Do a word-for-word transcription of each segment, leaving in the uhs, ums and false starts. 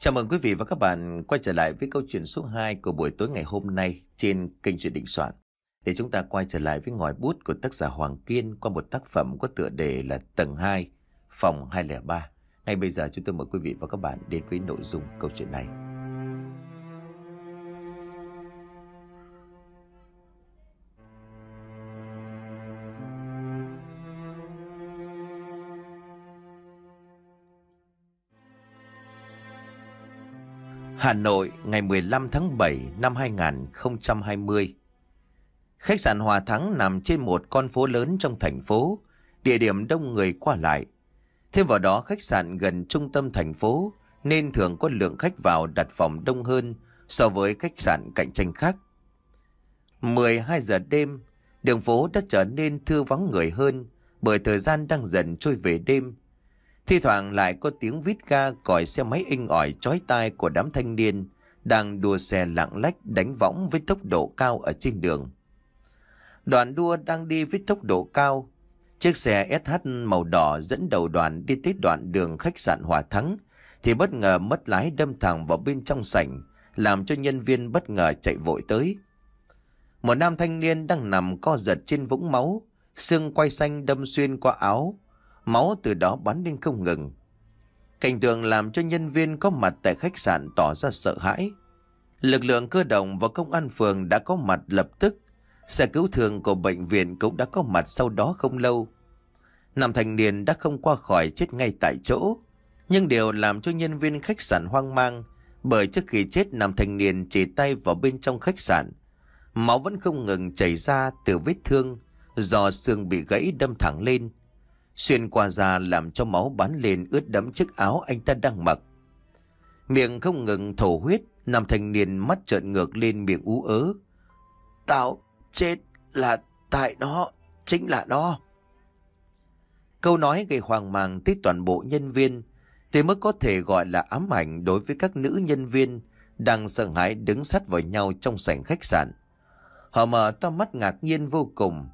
Chào mừng quý vị và các bạn quay trở lại với câu chuyện số hai của buổi tối ngày hôm nay trên kênh Truyện Định Soạn. Để chúng ta quay trở lại với ngòi bút của tác giả Hoàng Kiên qua một tác phẩm có tựa đề là Tầng hai, Phòng hai không ba. Ngay bây giờ chúng tôi mời quý vị và các bạn đến với nội dung câu chuyện này. Hà Nội, ngày mười lăm tháng bảy năm hai nghìn không trăm hai mươi. Khách sạn Hòa Thắng nằm trên một con phố lớn trong thành phố, địa điểm đông người qua lại. Thêm vào đó, khách sạn gần trung tâm thành phố nên thường có lượng khách vào đặt phòng đông hơn so với khách sạn cạnh tranh khác. mười hai giờ đêm, đường phố đã trở nên thưa vắng người hơn bởi thời gian đang dần trôi về đêm. Thi thoảng lại có tiếng vít ga còi xe máy inh ỏi chói tai của đám thanh niên đang đua xe lạng lách đánh võng với tốc độ cao ở trên đường. Đoàn đua đang đi với tốc độ cao. Chiếc xe ét hát màu đỏ dẫn đầu đoàn đi tới đoạn đường khách sạn Hòa Thắng thì bất ngờ mất lái đâm thẳng vào bên trong sảnh, làm cho nhân viên bất ngờ chạy vội tới. Một nam thanh niên đang nằm co giật trên vũng máu, xương quai xanh đâm xuyên qua áo, máu từ đó bắn lên không ngừng. Cảnh tượng làm cho nhân viên có mặt tại khách sạn tỏ ra sợ hãi. Lực lượng cơ động và công an phường đã có mặt lập tức. Xe cứu thương của bệnh viện cũng đã có mặt sau đó không lâu. Nam thanh niên đã không qua khỏi chết ngay tại chỗ. Nhưng điều làm cho nhân viên khách sạn hoang mang, bởi trước khi chết nam thanh niên chỉ tay vào bên trong khách sạn, máu vẫn không ngừng chảy ra từ vết thương do xương bị gãy đâm thẳng lên, xuyên qua da làm cho máu bắn lên ướt đẫm chiếc áo anh ta đang mặc. Miệng không ngừng thổ huyết, nam thanh niên mắt trợn ngược lên miệng ú ớ. Tao chết là tại nó, chính là nó. Câu nói gây hoang mang tới toàn bộ nhân viên, thì mới có thể gọi là ám ảnh đối với các nữ nhân viên đang sợ hãi đứng sát vào nhau trong sảnh khách sạn. Họ mở to mắt ngạc nhiên vô cùng.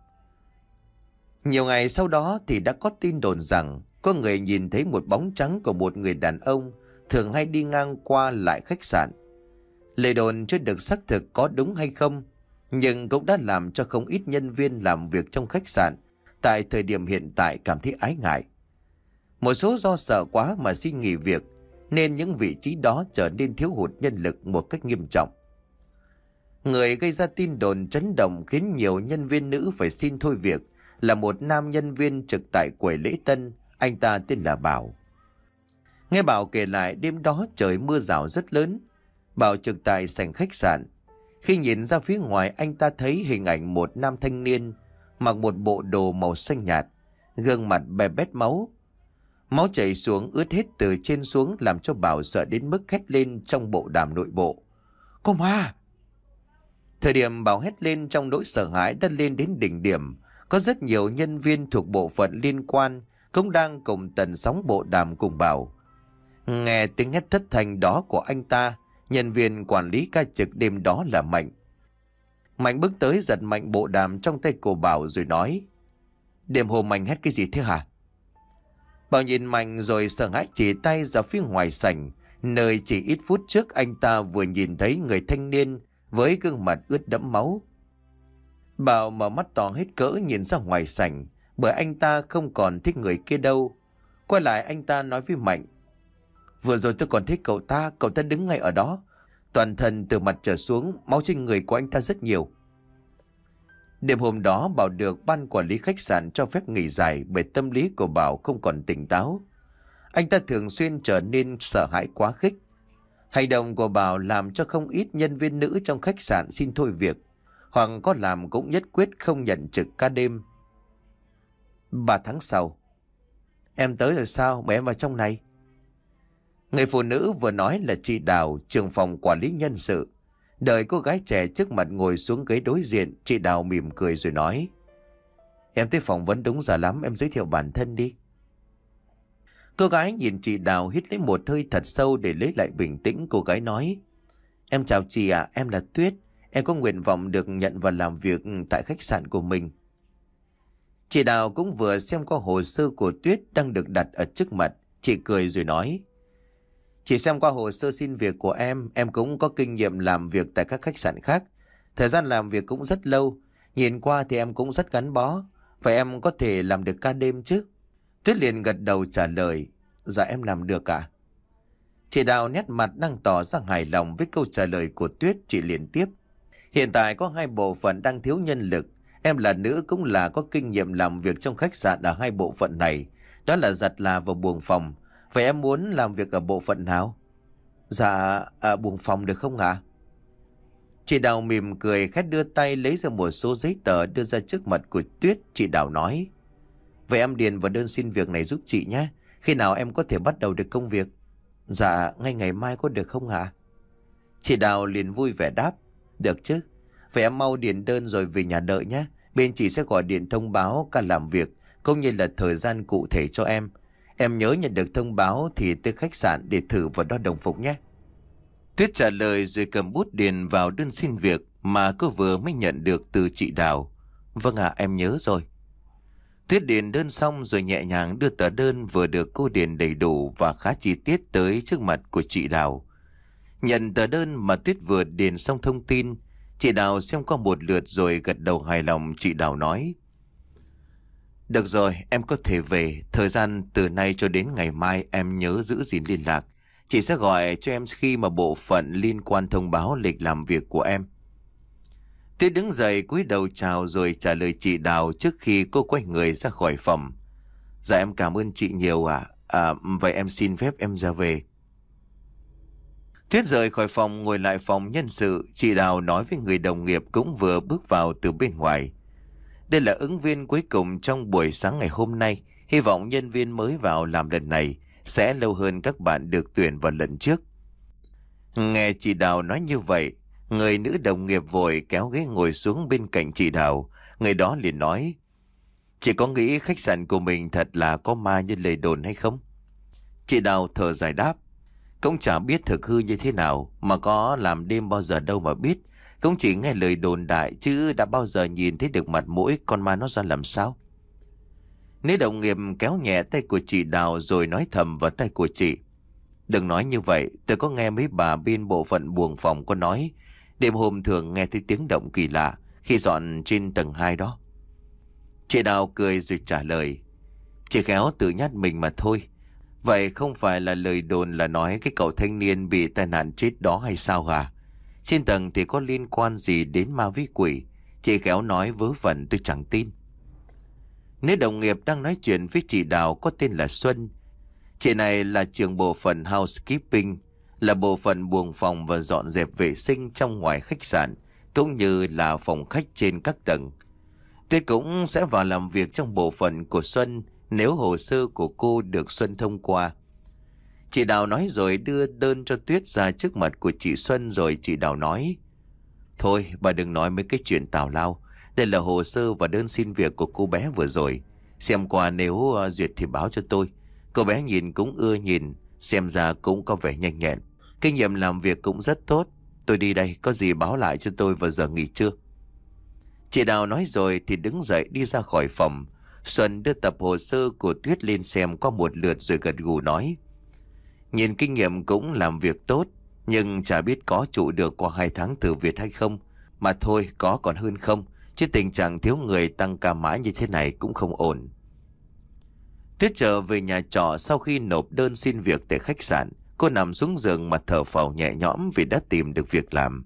Nhiều ngày sau đó thì đã có tin đồn rằng có người nhìn thấy một bóng trắng của một người đàn ông thường hay đi ngang qua lại khách sạn. Lời đồn chưa được xác thực có đúng hay không, nhưng cũng đã làm cho không ít nhân viên làm việc trong khách sạn tại thời điểm hiện tại cảm thấy ái ngại. Một số do sợ quá mà xin nghỉ việc, nên những vị trí đó trở nên thiếu hụt nhân lực một cách nghiêm trọng. Người gây ra tin đồn chấn động khiến nhiều nhân viên nữ phải xin thôi việc là một nam nhân viên trực tại quầy lễ tân, anh ta tên là Bảo. Nghe Bảo kể lại đêm đó trời mưa rào rất lớn. Bảo trực tại sảnh khách sạn. Khi nhìn ra phía ngoài, anh ta thấy hình ảnh một nam thanh niên mặc một bộ đồ màu xanh nhạt, gương mặt bè bét máu. Máu chảy xuống ướt hết từ trên xuống làm cho Bảo sợ đến mức hét lên trong bộ đàm nội bộ. Có ma! Thời điểm Bảo hét lên trong nỗi sợ hãi đã lên đến đỉnh điểm. Có rất nhiều nhân viên thuộc bộ phận liên quan cũng đang cùng tần sóng bộ đàm cùng Bảo. Nghe tiếng hét thất thanh đó của anh ta, nhân viên quản lý ca trực đêm đó là Mạnh. Mạnh bước tới giật mạnh bộ đàm trong tay của Bảo rồi nói: Đêm hôm anh hét cái gì thế hả? Bảo nhìn Mạnh rồi sợ hãi chỉ tay ra phía ngoài sảnh, nơi chỉ ít phút trước anh ta vừa nhìn thấy người thanh niên với gương mặt ướt đẫm máu. Bảo mở mắt to hết cỡ nhìn ra ngoài sảnh, bởi anh ta không còn thích người kia đâu. Quay lại anh ta nói với Mạnh: Vừa rồi tôi còn thấy cậu ta, cậu ta đứng ngay ở đó. Toàn thân từ mặt trở xuống, máu trên người của anh ta rất nhiều. Đêm hôm đó Bảo được ban quản lý khách sạn cho phép nghỉ dài bởi tâm lý của Bảo không còn tỉnh táo. Anh ta thường xuyên trở nên sợ hãi quá khích. Hành động của Bảo làm cho không ít nhân viên nữ trong khách sạn xin thôi việc, hoặc có làm cũng nhất quyết không nhận trực ca đêm. Ba tháng sau: Em tới rồi sao? Mời em vào trong này. Người phụ nữ vừa nói là chị Đào, trưởng phòng quản lý nhân sự. Đợi cô gái trẻ trước mặt ngồi xuống ghế đối diện, chị Đào mỉm cười rồi nói: Em tới phỏng vấn đúng giờ lắm, em giới thiệu bản thân đi. Cô gái nhìn chị Đào hít lấy một hơi thật sâu để lấy lại bình tĩnh. Cô gái nói: Em chào chị ạ, em là Tuyết. Em có nguyện vọng được nhận vào làm việc tại khách sạn của mình. Chị Đào cũng vừa xem qua hồ sơ của Tuyết đang được đặt ở trước mặt. Chị cười rồi nói: Chỉ xem qua hồ sơ xin việc của em, em cũng có kinh nghiệm làm việc tại các khách sạn khác. Thời gian làm việc cũng rất lâu, nhìn qua thì em cũng rất gắn bó. Vậy em có thể làm được ca đêm chứ? Tuyết liền gật đầu trả lời, dạ em làm được cả. Chị Đào nét mặt đang tỏ ra hài lòng với câu trả lời của Tuyết, chị liền tiếp. Hiện tại có hai bộ phận đang thiếu nhân lực. Em là nữ cũng là có kinh nghiệm làm việc trong khách sạn ở hai bộ phận này. Đó là giặt là và buồng phòng. Vậy em muốn làm việc ở bộ phận nào? Dạ, à, buồng phòng được không ạ? Chị Đào mỉm cười khét đưa tay lấy ra một số giấy tờ đưa ra trước mặt của Tuyết. Chị Đào nói, vậy em điền vào đơn xin việc này giúp chị nhé. Khi nào em có thể bắt đầu được công việc? Dạ, ngay ngày mai có được không ạ? Chị Đào liền vui vẻ đáp, được chứ. Vậy em mau điền đơn rồi về nhà đợi nhé. Bên chị sẽ gọi điện thông báo ca làm việc cũng như là thời gian cụ thể cho em. Em nhớ nhận được thông báo thì tới khách sạn để thử và đo đồng phục nhé. Tuyết trả lời rồi cầm bút điền vào đơn xin việc mà cô vừa mới nhận được từ chị Đào. Vâng ạ, em nhớ rồi. Tuyết điền đơn xong rồi nhẹ nhàng đưa tờ đơn vừa được cô điền đầy đủ và khá chi tiết tới trước mặt của chị Đào. Nhận tờ đơn mà Tuyết vừa điền xong thông tin, chị Đào xem qua một lượt rồi gật đầu hài lòng. Chị Đào nói, được rồi, em có thể về. Thời gian từ nay cho đến ngày mai em nhớ giữ gìn liên lạc. Chị sẽ gọi cho em khi mà bộ phận liên quan thông báo lịch làm việc của em. Tuyết đứng dậy cúi đầu chào rồi trả lời chị Đào trước khi cô quay người ra khỏi phòng. Dạ em cảm ơn chị nhiều ạ. À. à, vậy em xin phép em ra về. Tuyết rời khỏi phòng ngồi lại phòng nhân sự. Chị Đào nói với người đồng nghiệp cũng vừa bước vào từ bên ngoài. Đây là ứng viên cuối cùng trong buổi sáng ngày hôm nay. Hy vọng nhân viên mới vào làm lần này sẽ lâu hơn các bạn được tuyển vào lần trước. Nghe chị Đào nói như vậy, người nữ đồng nghiệp vội kéo ghế ngồi xuống bên cạnh chị Đào. Người đó liền nói, chị có nghĩ khách sạn của mình thật là có ma như lời đồn hay không? Chị Đào thở dài đáp, cũng chả biết thực hư như thế nào, mà có làm đêm bao giờ đâu mà biết. Cũng chỉ nghe lời đồn đại chứ đã bao giờ nhìn thấy được mặt mũi con ma nó ra làm sao. Nữ đồng nghiệp kéo nhẹ tay của chị Đào rồi nói thầm vào tay của chị, đừng nói như vậy. Tôi có nghe mấy bà bên bộ phận buồng phòng có nói đêm hôm thường nghe thấy tiếng động kỳ lạ khi dọn trên tầng hai đó. Chị Đào cười rồi trả lời, chị khéo tự nhát mình mà thôi. Vậy không phải là lời đồn là nói cái cậu thanh niên bị tai nạn chết đó hay sao hả? Trên tầng thì có liên quan gì đến ma với quỷ? Chị khéo nói vớ vẩn tôi chẳng tin. Nữ đồng nghiệp đang nói chuyện với chị Đào có tên là Xuân. Chị này là trưởng bộ phận housekeeping, là bộ phận buồng phòng và dọn dẹp vệ sinh trong ngoài khách sạn, cũng như là phòng khách trên các tầng. Tuyết cũng sẽ vào làm việc trong bộ phận của Xuân nếu hồ sơ của cô được Xuân thông qua. Chị Đào nói rồi đưa đơn cho Tuyết ra trước mặt của chị Xuân rồi chị Đào nói, thôi bà đừng nói mấy cái chuyện tào lao. Đây là hồ sơ và đơn xin việc của cô bé vừa rồi. Xem qua nếu uh, duyệt thì báo cho tôi. Cô bé nhìn cũng ưa nhìn, xem ra cũng có vẻ nhanh nhẹn, kinh nghiệm làm việc cũng rất tốt. Tôi đi đây, có gì báo lại cho tôi vào giờ nghỉ trưa. Chị Đào nói rồi thì đứng dậy đi ra khỏi phòng. Xuân đưa tập hồ sơ của Tuyết lên xem qua một lượt rồi gật gù nói, nhìn kinh nghiệm cũng làm việc tốt, nhưng chả biết có trụ được qua hai tháng thử việc hay không. Mà thôi, có còn hơn không, chứ tình trạng thiếu người tăng ca mãi như thế này cũng không ổn. Tuyết trở về nhà trọ sau khi nộp đơn xin việc tại khách sạn. Cô nằm xuống giường mà thở phào nhẹ nhõm vì đã tìm được việc làm.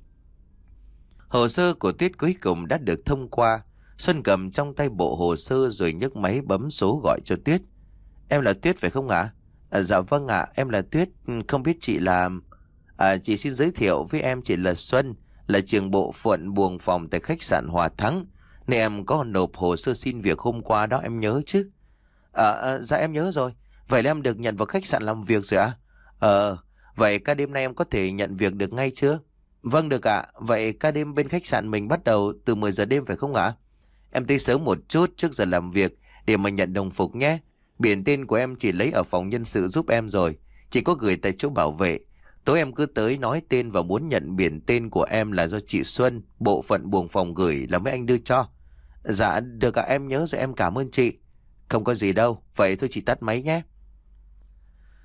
Hồ sơ của Tuyết cuối cùng đã được thông qua. Xuân cầm trong tay bộ hồ sơ rồi nhấc máy bấm số gọi cho Tuyết. Em là Tuyết phải không ạ? À, dạ vâng ạ, em là Tuyết, không biết chị là... À, chị xin giới thiệu với em, chị là Xuân, là trưởng bộ phận buồng phòng tại khách sạn Hòa Thắng. Nên em có nộp hồ sơ xin việc hôm qua đó, em nhớ chứ? À, à, dạ em nhớ rồi. Vậy là em được nhận vào khách sạn làm việc rồi ạ? À? Ờ, vậy ca đêm nay em có thể nhận việc được ngay chưa? Vâng được ạ. Vậy ca đêm bên khách sạn mình bắt đầu từ mười giờ đêm phải không ạ? Em tới sớm một chút trước giờ làm việc để mà nhận đồng phục nhé. Biển tên của em chỉ lấy ở phòng nhân sự giúp em rồi, chỉ có gửi tại chỗ bảo vệ. Tối em cứ tới nói tên và muốn nhận biển tên của em là do chị Xuân, bộ phận buồng phòng gửi là mấy anh đưa cho. Dạ được ạ, em nhớ rồi, em cảm ơn chị. Không có gì đâu, vậy thôi chị tắt máy nhé.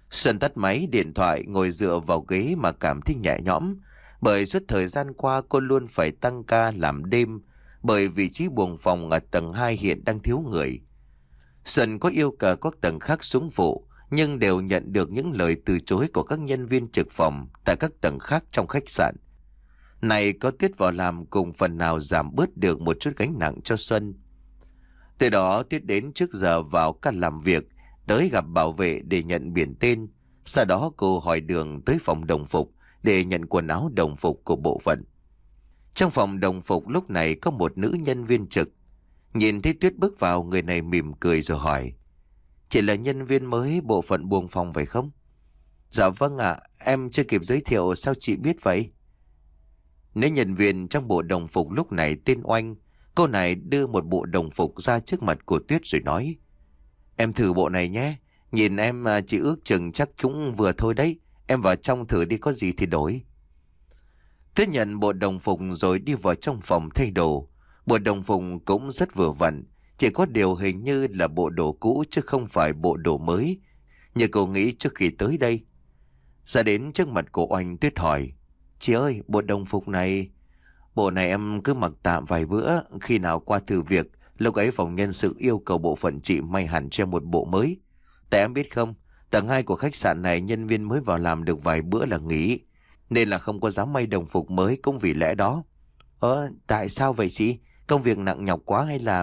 Xuân tắt máy điện thoại, ngồi dựa vào ghế mà cảm thấy nhẹ nhõm. Bởi suốt thời gian qua cô luôn phải tăng ca làm đêm, bởi vị trí buồng phòng ở tầng hai hiện đang thiếu người. Xuân có yêu cầu các tầng khác xuống phụ, nhưng đều nhận được những lời từ chối của các nhân viên trực phòng tại các tầng khác trong khách sạn. Này có Tuyết vào làm cùng phần nào giảm bớt được một chút gánh nặng cho Xuân. Từ đó Tuyết đến trước giờ vào ca làm việc, tới gặp bảo vệ để nhận biển tên. Sau đó cô hỏi đường tới phòng đồng phục để nhận quần áo đồng phục của bộ phận. Trong phòng đồng phục lúc này có một nữ nhân viên trực. Nhìn thấy Tuyết bước vào, người này mỉm cười rồi hỏi: "Chị là nhân viên mới bộ phận buồng phòng phải không?" "Dạ vâng ạ, em chưa kịp giới thiệu, sao chị biết vậy?" Nữ nhân viên trong bộ đồng phục lúc này tên Oanh. Cô này đưa một bộ đồng phục ra trước mặt của Tuyết rồi nói: "Em thử bộ này nhé. Nhìn em chị ước chừng chắc cũng vừa thôi đấy. Em vào trong thử đi, có gì thì đổi." Tuyết nhận bộ đồng phục rồi đi vào trong phòng thay đồ. Bộ đồng phục cũng rất vừa vặn, chỉ có điều hình như là bộ đồ cũ chứ không phải bộ đồ mới như cô nghĩ trước khi tới đây. Ra đến trước mặt của Oanh, Tuyết hỏi: "Chị ơi, bộ đồng phục này..." "Bộ này em cứ mặc tạm vài bữa, khi nào qua thử việc, lúc ấy phòng nhân sự yêu cầu bộ phận chị may hẳn cho em một bộ mới. Tại em biết không, tầng hai của khách sạn này nhân viên mới vào làm được vài bữa là nghỉ, nên là không có dám may đồng phục mới cũng vì lẽ đó." "Ờ, tại sao vậy chị? Công việc nặng nhọc quá hay là..."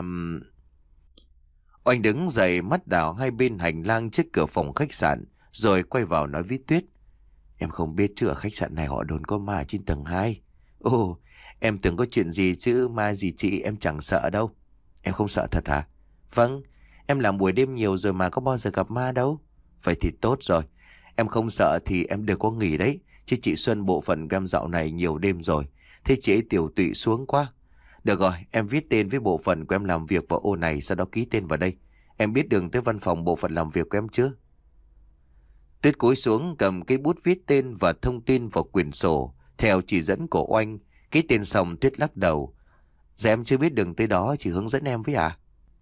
Oanh đứng dậy, mắt đảo hai bên hành lang trước cửa phòng khách sạn, rồi quay vào nói với Tuyết: "Em không biết chứ ở khách sạn này họ đồn có ma trên tầng hai. Ồ, em tưởng có chuyện gì chứ ma gì chị, em chẳng sợ đâu." "Em không sợ thật hả?" "Vâng, em làm buổi đêm nhiều rồi mà có bao giờ gặp ma đâu." "Vậy thì tốt rồi. Em không sợ thì em đều có nghỉ đấy. Chứ chị Xuân bộ phận gam dạo này nhiều đêm rồi. Thế chị ấy tiểu tụy xuống quá. Được rồi, em viết tên với bộ phận của em làm việc vào ô này, sau đó ký tên vào đây. Em biết đường tới văn phòng bộ phận làm việc của em chưa?" Tuyết cúi xuống cầm cái bút viết tên và thông tin vào quyển sổ theo chỉ dẫn của Oanh. Ký tên xong Tuyết lắc đầu: "Dạ em chưa biết đường tới đó, chị hướng dẫn em với à?"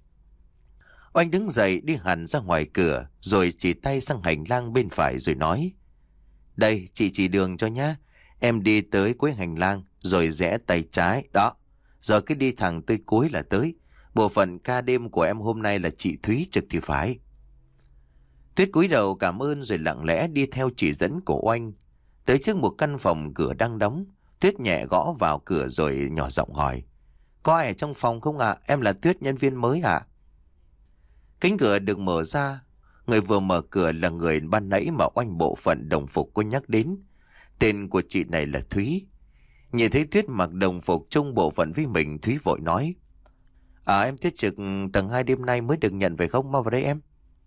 Oanh đứng dậy đi hẳn ra ngoài cửa, rồi chỉ tay sang hành lang bên phải rồi nói: "Đây, chị chỉ đường cho nhá. Em đi tới cuối hành lang rồi rẽ tay trái đó. Rồi cứ đi thẳng tới cuối là tới. Bộ phận ca đêm của em hôm nay là chị Thúy trực thì phải." Tuyết cúi đầu cảm ơn rồi lặng lẽ đi theo chỉ dẫn của Oanh. Tới trước một căn phòng, cửa đang đóng. Tuyết nhẹ gõ vào cửa rồi nhỏ giọng hỏi: "Có ai ở trong phòng không ạ? Em là Tuyết, nhân viên mới ạ." Cánh cửa được mở ra. Người vừa mở cửa là người ban nãy mà Oanh bộ phận đồng phục có nhắc đến. Tên của chị này là Thúy. Nhìn thấy Tuyết mặc đồng phục chung bộ phận với mình, Thúy vội nói: "À, em Tuyết trực tầng hai đêm nay mới được nhận về không? Mau vào đây em."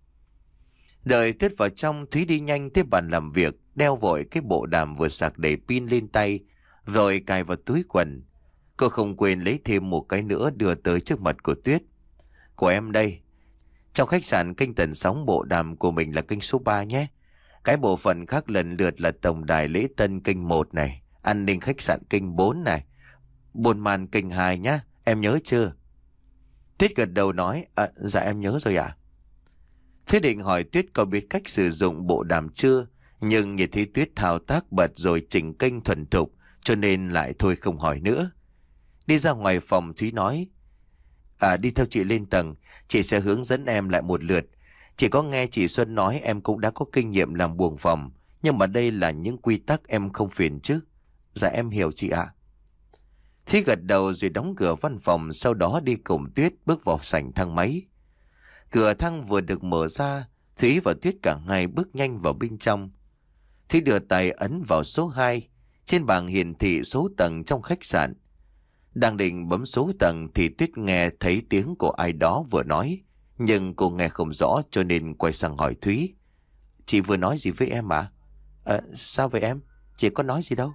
Đợi Tuyết vào trong, Thúy đi nhanh tới bàn làm việc, đeo vội cái bộ đàm vừa sạc đầy pin lên tay, rồi cài vào túi quần. Cô không quên lấy thêm một cái nữa đưa tới trước mặt của Tuyết: "Của em đây. Trong khách sạn kênh tần sóng bộ đàm của mình là kênh số ba nhé. Cái bộ phận khác lần lượt là tổng đài lễ tân kênh một này, an ninh khách sạn kênh bốn này, buôn màn kênh hai nhá. Em nhớ chưa?" Tuyết gật đầu nói: "À, dạ em nhớ rồi ạ." Thế định hỏi Tuyết có biết cách sử dụng bộ đàm chưa, nhưng nhìn thấy Tuyết thao tác bật rồi chỉnh kênh thuần thục, cho nên lại thôi không hỏi nữa. Đi ra ngoài phòng, Thúy nói: "À, đi theo chị lên tầng, chị sẽ hướng dẫn em lại một lượt. Chị có nghe chị Xuân nói em cũng đã có kinh nghiệm làm buồng phòng, nhưng mà đây là những quy tắc, em không phiền chứ?" "Dạ em hiểu chị ạ." Thúy gật đầu rồi đóng cửa văn phòng, sau đó đi cùng Tuyết bước vào sảnh thang máy. Cửa thang vừa được mở ra, Thúy và Tuyết cả hai bước nhanh vào bên trong. Thúy đưa tay ấn vào số hai. Trên bảng hiển thị số tầng trong khách sạn. Đang định bấm số tầng thì Tuyết nghe thấy tiếng của ai đó vừa nói, nhưng cô nghe không rõ cho nên quay sang hỏi Thúy: "Chị vừa nói gì với em ạ?" À? Sao vậy em? Chị có nói gì đâu."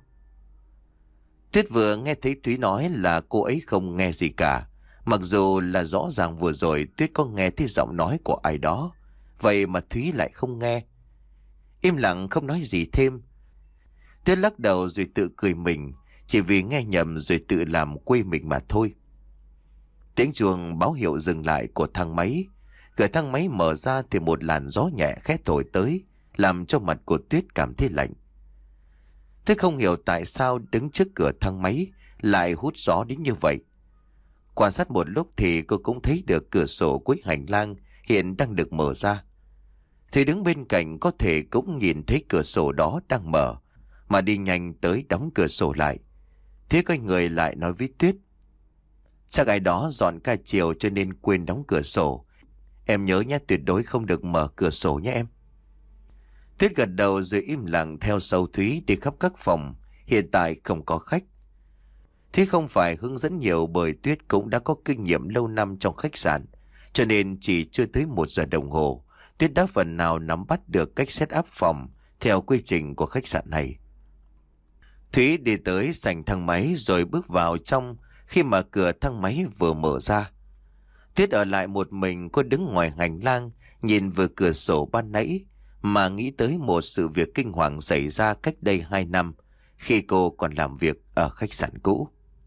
Tuyết vừa nghe thấy Thúy nói là cô ấy không nghe gì cả. Mặc dù là rõ ràng vừa rồi Tuyết có nghe thấy giọng nói của ai đó, vậy mà Thúy lại không nghe. Im lặng không nói gì thêm. Tuyết lắc đầu rồi tự cười mình, chỉ vì nghe nhầm rồi tự làm quê mình mà thôi. Tiếng chuông báo hiệu dừng lại của thang máy. Cửa thang máy mở ra thì một làn gió nhẹ khẽ thổi tới. làm cho mặt của Tuyết cảm thấy lạnh. Thế không hiểu tại sao đứng trước cửa thang máy lại hút gió đến như vậy. Quan sát một lúc thì cô cũng thấy được cửa sổ cuối hành lang hiện đang được mở ra. Thì đứng bên cạnh có thể cũng nhìn thấy cửa sổ đó đang mở, mà đi nhanh tới đóng cửa sổ lại. Thế quay người lại nói với Tuyết: chắc ai đó dọn ca chiều cho nên quên đóng cửa sổ. Em nhớ nhé, tuyệt đối không được mở cửa sổ nhé em. Tuyết gật đầu rồi im lặng theo sau Thúy đi khắp các phòng. Hiện tại không có khách. Thế không phải hướng dẫn nhiều, bởi Tuyết cũng đã có kinh nghiệm lâu năm trong khách sạn, cho nên chỉ chưa tới một giờ đồng hồ, Tuyết đã phần nào nắm bắt được cách set up phòng theo quy trình của khách sạn này. Thúy đi tới sảnh thang máy rồi bước vào trong. Khi mà cửa thang máy vừa mở ra, Tuyết ở lại một mình. Cô đứng ngoài hành lang nhìn vừa cửa sổ ban nãy mà nghĩ tới một sự việc kinh hoàng xảy ra cách đây hai năm khi cô còn làm việc ở khách sạn cũ.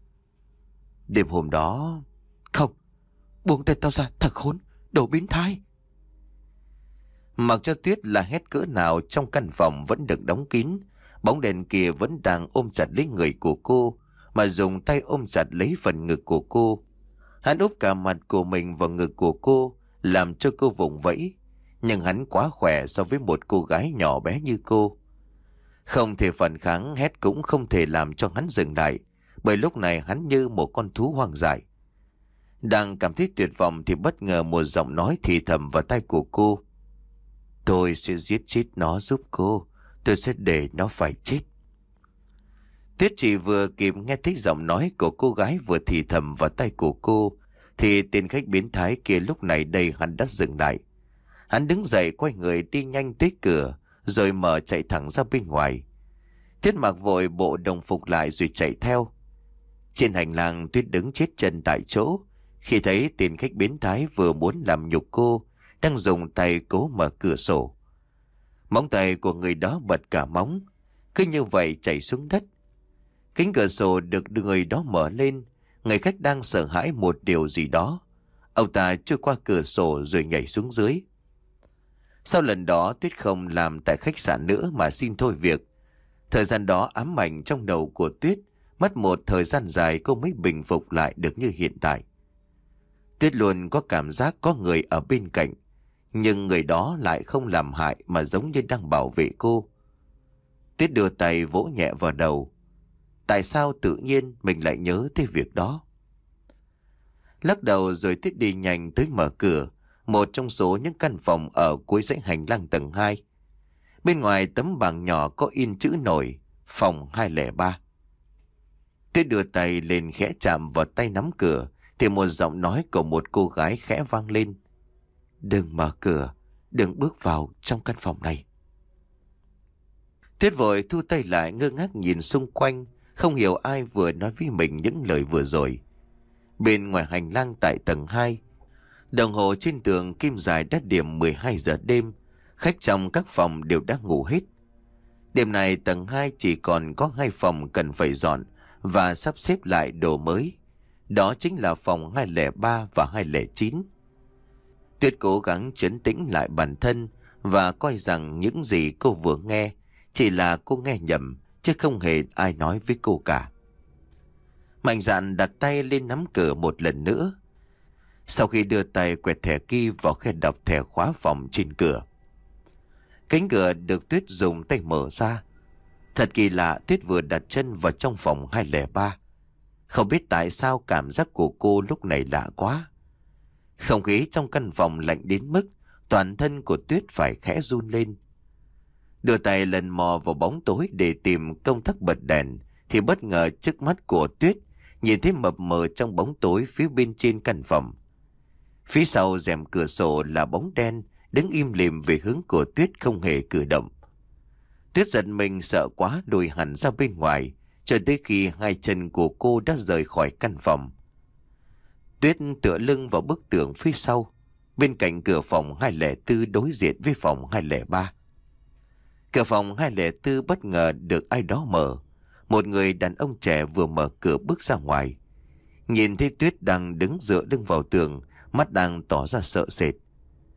Đêm hôm đó... Không, buông tay tao ra, thằng khốn, đồ biến thái. Mặc cho Tuyết là hét cỡ nào, trong căn phòng vẫn được đóng kín. Bóng đèn kia vẫn đang ôm chặt lấy người của cô, mà dùng tay ôm chặt lấy phần ngực của cô. Hắn úp cả mặt của mình vào ngực của cô, làm cho cô vùng vẫy. Nhưng hắn quá khỏe so với một cô gái nhỏ bé như cô. Không thể phản kháng, hét cũng không thể làm cho hắn dừng lại, bởi lúc này hắn như một con thú hoang dại. Đang cảm thấy tuyệt vọng thì bất ngờ một giọng nói thì thầm vào tai của cô: tôi sẽ giết chết nó giúp cô. Tôi sẽ để nó phải chết. Tuyết chỉ vừa kịp nghe thấy giọng nói của cô gái vừa thì thầm vào tai của cô, thì tên khách biến thái kia lúc này đây hắn đã dừng lại. Hắn đứng dậy quay người đi nhanh tới cửa, rồi mở chạy thẳng ra bên ngoài. Tuyết mặc vội bộ đồng phục lại rồi chạy theo. Trên hành lang, Tuyết đứng chết chân tại chỗ khi thấy tên khách biến thái vừa muốn làm nhục cô đang dùng tay cố mở cửa sổ. Móng tay của người đó bật cả móng, cứ như vậy chảy xuống đất. Kính cửa sổ được người đó mở lên. Người khách đang sợ hãi một điều gì đó. Ông ta chui qua cửa sổ rồi nhảy xuống dưới. Sau lần đó, Tuyết không làm tại khách sạn nữa mà xin thôi việc. Thời gian đó ám ảnh trong đầu của Tuyết. Mất một thời gian dài cô mới bình phục lại được như hiện tại. Tuyết luôn có cảm giác có người ở bên cạnh, nhưng người đó lại không làm hại mà giống như đang bảo vệ cô. Tuyết đưa tay vỗ nhẹ vào đầu. Tại sao tự nhiên mình lại nhớ tới việc đó? Lắc đầu rồi Tuyết đi nhanh tới mở cửa một trong số những căn phòng ở cuối dãy hành lang tầng hai. Bên ngoài tấm bảng nhỏ có in chữ nổi phòng hai không ba. Tuyết đưa tay lên khẽ chạm vào tay nắm cửa thì một giọng nói của một cô gái khẽ vang lên: đừng mở cửa, đừng bước vào trong căn phòng này. Tuyết vội thu tay lại, ngơ ngác nhìn xung quanh, không hiểu ai vừa nói với mình những lời vừa rồi. Bên ngoài hành lang tại tầng hai, đồng hồ trên tường kim dài đã điểm mười hai giờ đêm. Khách trong các phòng đều đã ngủ hết. Đêm này tầng hai chỉ còn có hai phòng cần phải dọn và sắp xếp lại đồ mới. Đó chính là phòng hai không ba và hai không chín. Tuyết cố gắng trấn tĩnh lại bản thân và coi rằng những gì cô vừa nghe chỉ là cô nghe nhầm, chứ không hề ai nói với cô cả. Mạnh dạn đặt tay lên nắm cửa một lần nữa. Sau khi đưa tay quẹt thẻ key vào khe đọc thẻ khóa phòng trên cửa, cánh cửa được Tuyết dùng tay mở ra. Thật kỳ lạ, Tuyết vừa đặt chân vào trong phòng hai không ba. Không biết tại sao cảm giác của cô lúc này lạ quá. Không khí trong căn phòng lạnh đến mức toàn thân của Tuyết phải khẽ run lên. Đưa tay lần mò vào bóng tối để tìm công tắc bật đèn thì bất ngờ trước mắt của Tuyết nhìn thấy mập mờ trong bóng tối phía bên trên căn phòng. Phía sau rèm cửa sổ là bóng đen đứng im lìm về hướng của Tuyết, không hề cử động. Tuyết giật mình sợ quá lùi hẳn ra bên ngoài, cho tới khi hai chân của cô đã rời khỏi căn phòng. Tuyết tựa lưng vào bức tường phía sau, bên cạnh cửa phòng hai không bốn đối diện với phòng hai không ba. Cửa phòng hai không bốn bất ngờ được ai đó mở. Một người đàn ông trẻ vừa mở cửa bước ra ngoài. Nhìn thấy Tuyết đang đứng dựa lưng vào tường, mắt đang tỏ ra sợ sệt.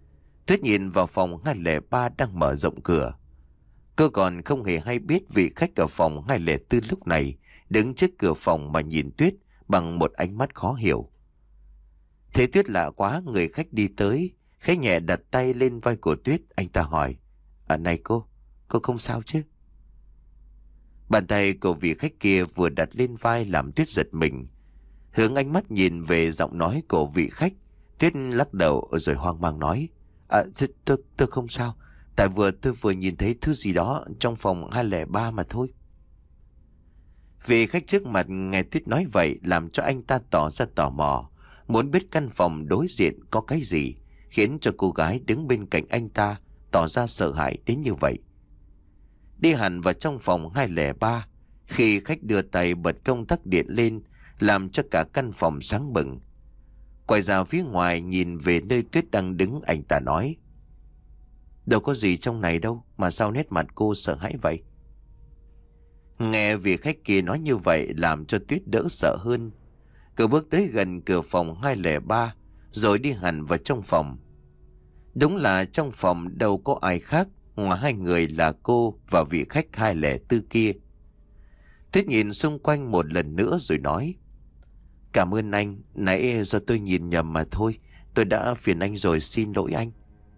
Tuyết nhìn vào phòng hai không ba đang mở rộng cửa. Cô còn không hề hay biết vị khách ở phòng hai không bốn lúc này đứng trước cửa phòng mà nhìn Tuyết bằng một ánh mắt khó hiểu. Thấy Tuyết lạ quá, người khách đi tới, khẽ nhẹ đặt tay lên vai của Tuyết. Anh ta hỏi: À này cô, cô không sao chứ? Bàn tay của vị khách kia vừa đặt lên vai làm Tuyết giật mình. Hướng ánh mắt nhìn về giọng nói của vị khách, Tuyết lắc đầu rồi hoang mang nói: À tôi, tôi, tôi không sao. Tại vừa tôi vừa nhìn thấy thứ gì đó trong phòng hai không ba mà thôi. Vị khách trước mặt nghe Tuyết nói vậy làm cho anh ta tỏ ra tò mò, muốn biết căn phòng đối diện có cái gì, khiến cho cô gái đứng bên cạnh anh ta tỏ ra sợ hãi đến như vậy. Đi hẳn vào trong phòng hai không ba, khi khách đưa tay bật công tắc điện lên, làm cho cả căn phòng sáng bừng. Quay ra phía ngoài nhìn về nơi Tuyết đang đứng, anh ta nói: Đâu có gì trong này đâu, mà sao nét mặt cô sợ hãi vậy? Nghe vị khách kia nói như vậy làm cho Tuyết đỡ sợ hơn. Cô bước tới gần cửa phòng hai không ba, rồi đi hẳn vào trong phòng. Đúng là trong phòng đâu có ai khác ngoài hai người là cô và vị khách hai không bốn kia. Tuyết nhìn xung quanh một lần nữa rồi nói: Cảm ơn anh, nãy do tôi nhìn nhầm mà thôi. Tôi đã phiền anh rồi, xin lỗi anh.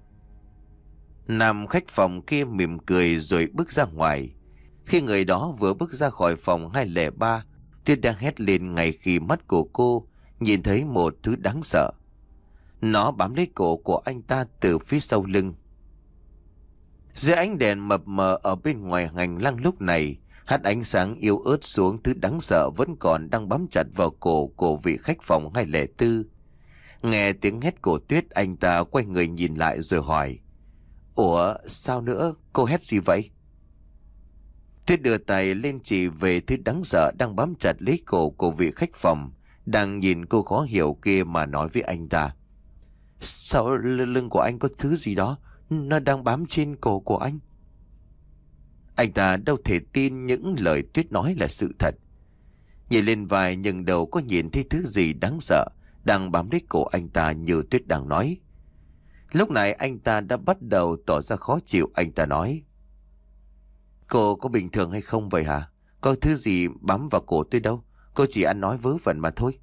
Nam khách phòng kia mỉm cười rồi bước ra ngoài. Khi người đó vừa bước ra khỏi phòng hai không ba, Tuyết đang hét lên ngay khi mắt của cô nhìn thấy một thứ đáng sợ. Nó bám lấy cổ của anh ta từ phía sau lưng. Dưới ánh đèn mập mờ ở bên ngoài hành lang lúc này hắt ánh sáng yếu ớt xuống, thứ đáng sợ vẫn còn đang bám chặt vào cổ của vị khách phòng hai không bốn. Nghe tiếng hét của Tuyết, anh ta quay người nhìn lại rồi hỏi: Ủa sao nữa, cô hét gì vậy? Tuyết đưa tay lên chỉ về thứ đáng sợ đang bám chặt lấy cổ của vị khách phòng đang nhìn cô khó hiểu kia mà nói với anh ta: Sao lưng của anh có thứ gì đó, nó đang bám trên cổ của anh? Anh ta đâu thể tin những lời Tuyết nói là sự thật. Nhìn lên vai nhưng đầu có nhìn thấy thứ gì đáng sợ đang bám lấy cổ anh ta như Tuyết đang nói. Lúc này anh ta đã bắt đầu tỏ ra khó chịu. Anh ta nói: Cô có bình thường hay không vậy hả? Có thứ gì bám vào cổ tôi đâu. Cô chỉ ăn nói vớ vẩn mà thôi.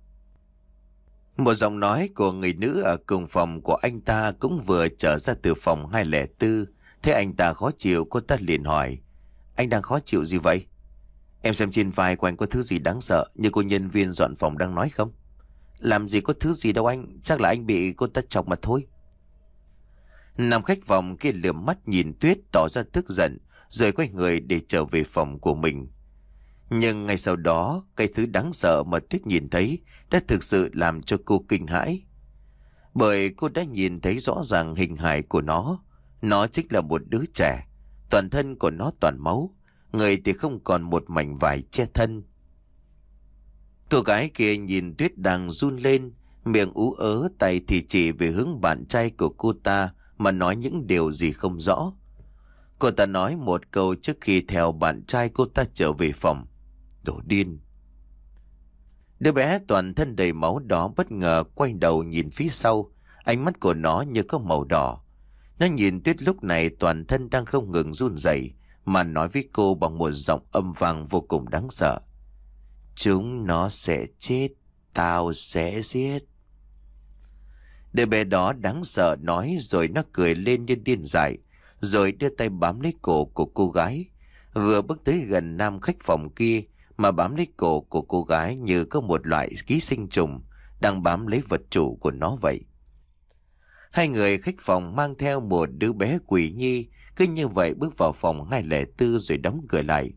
Một giọng nói của người nữ ở cùng phòng của anh ta cũng vừa trở ra từ phòng hai không bốn. Thế anh ta khó chịu, cô ta liền hỏi: Anh đang khó chịu gì vậy? Em xem trên vai của anh có thứ gì đáng sợ như cô nhân viên dọn phòng đang nói không? Làm gì có thứ gì đâu anh, chắc là anh bị cô ta chọc mà thôi. Nam khách phòng kia lườm mắt nhìn Tuyết tỏ ra tức giận, rồi quay người để trở về phòng của mình. Nhưng ngay sau đó, cái thứ đáng sợ mà Tuyết nhìn thấy đã thực sự làm cho cô kinh hãi. Bởi cô đã nhìn thấy rõ ràng hình hài của nó. Nó chính là một đứa trẻ. Toàn thân của nó toàn máu, người thì không còn một mảnh vải che thân. Cô gái kia nhìn Tuyết đang run lên, miệng ú ớ, tay thì chỉ về hướng bạn trai của cô ta mà nói những điều gì không rõ. Cô ta nói một câu trước khi theo bạn trai cô ta trở về phòng: Đồ điên. Đứa bé toàn thân đầy máu đó bất ngờ quay đầu nhìn phía sau, ánh mắt của nó như có màu đỏ. Nó nhìn Tuyết lúc này toàn thân đang không ngừng run rẩy mà nói với cô bằng một giọng âm vang vô cùng đáng sợ: Chúng nó sẽ chết, tao sẽ giết. Đứa bé đó đáng sợ nói rồi nó cười lên như điên dại, rồi đưa tay bám lấy cổ của cô gái. Vừa bước tới gần nam khách phòng kia mà bám lấy cổ của cô gái như có một loại ký sinh trùng đang bám lấy vật chủ của nó vậy. Hai người khách phòng mang theo một đứa bé quỷ nhi cứ như vậy bước vào phòng hai không bốn rồi đóng cửa lại.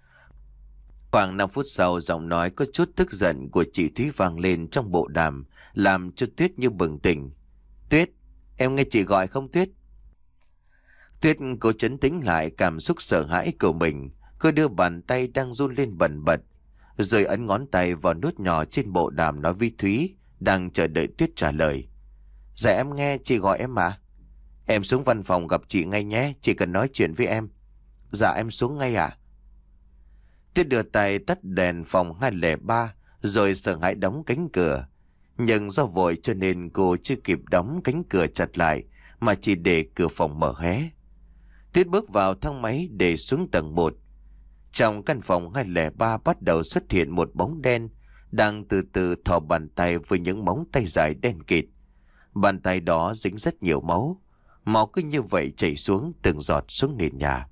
Khoảng năm phút sau, giọng nói có chút tức giận của chị Thúy vang lên trong bộ đàm làm cho Tuyết như bừng tỉnh. Tuyết, em nghe chị gọi không Tuyết? Tuyết cố trấn tĩnh lại cảm xúc sợ hãi của mình. Cô đưa bàn tay đang run lên bần bật, rồi ấn ngón tay vào nút nhỏ trên bộ đàm nói với Thúy đang chờ đợi Tuyết trả lời. Dạ em nghe, chị gọi em mà. Em xuống văn phòng gặp chị ngay nhé, chị cần nói chuyện với em. Dạ em xuống ngay à? Tuyết đưa tay tắt đèn phòng hai không ba rồi sợ hãi đóng cánh cửa. Nhưng do vội cho nên cô chưa kịp đóng cánh cửa chặt lại mà chỉ để cửa phòng mở hé. Tuyết bước vào thang máy để xuống tầng một. Trong căn phòng hai không ba bắt đầu xuất hiện một bóng đen đang từ từ thò bàn tay với những móng tay dài đen kịt. Bàn tay đó dính rất nhiều máu. Máu cứ như vậy chảy xuống từng giọt xuống nền nhà.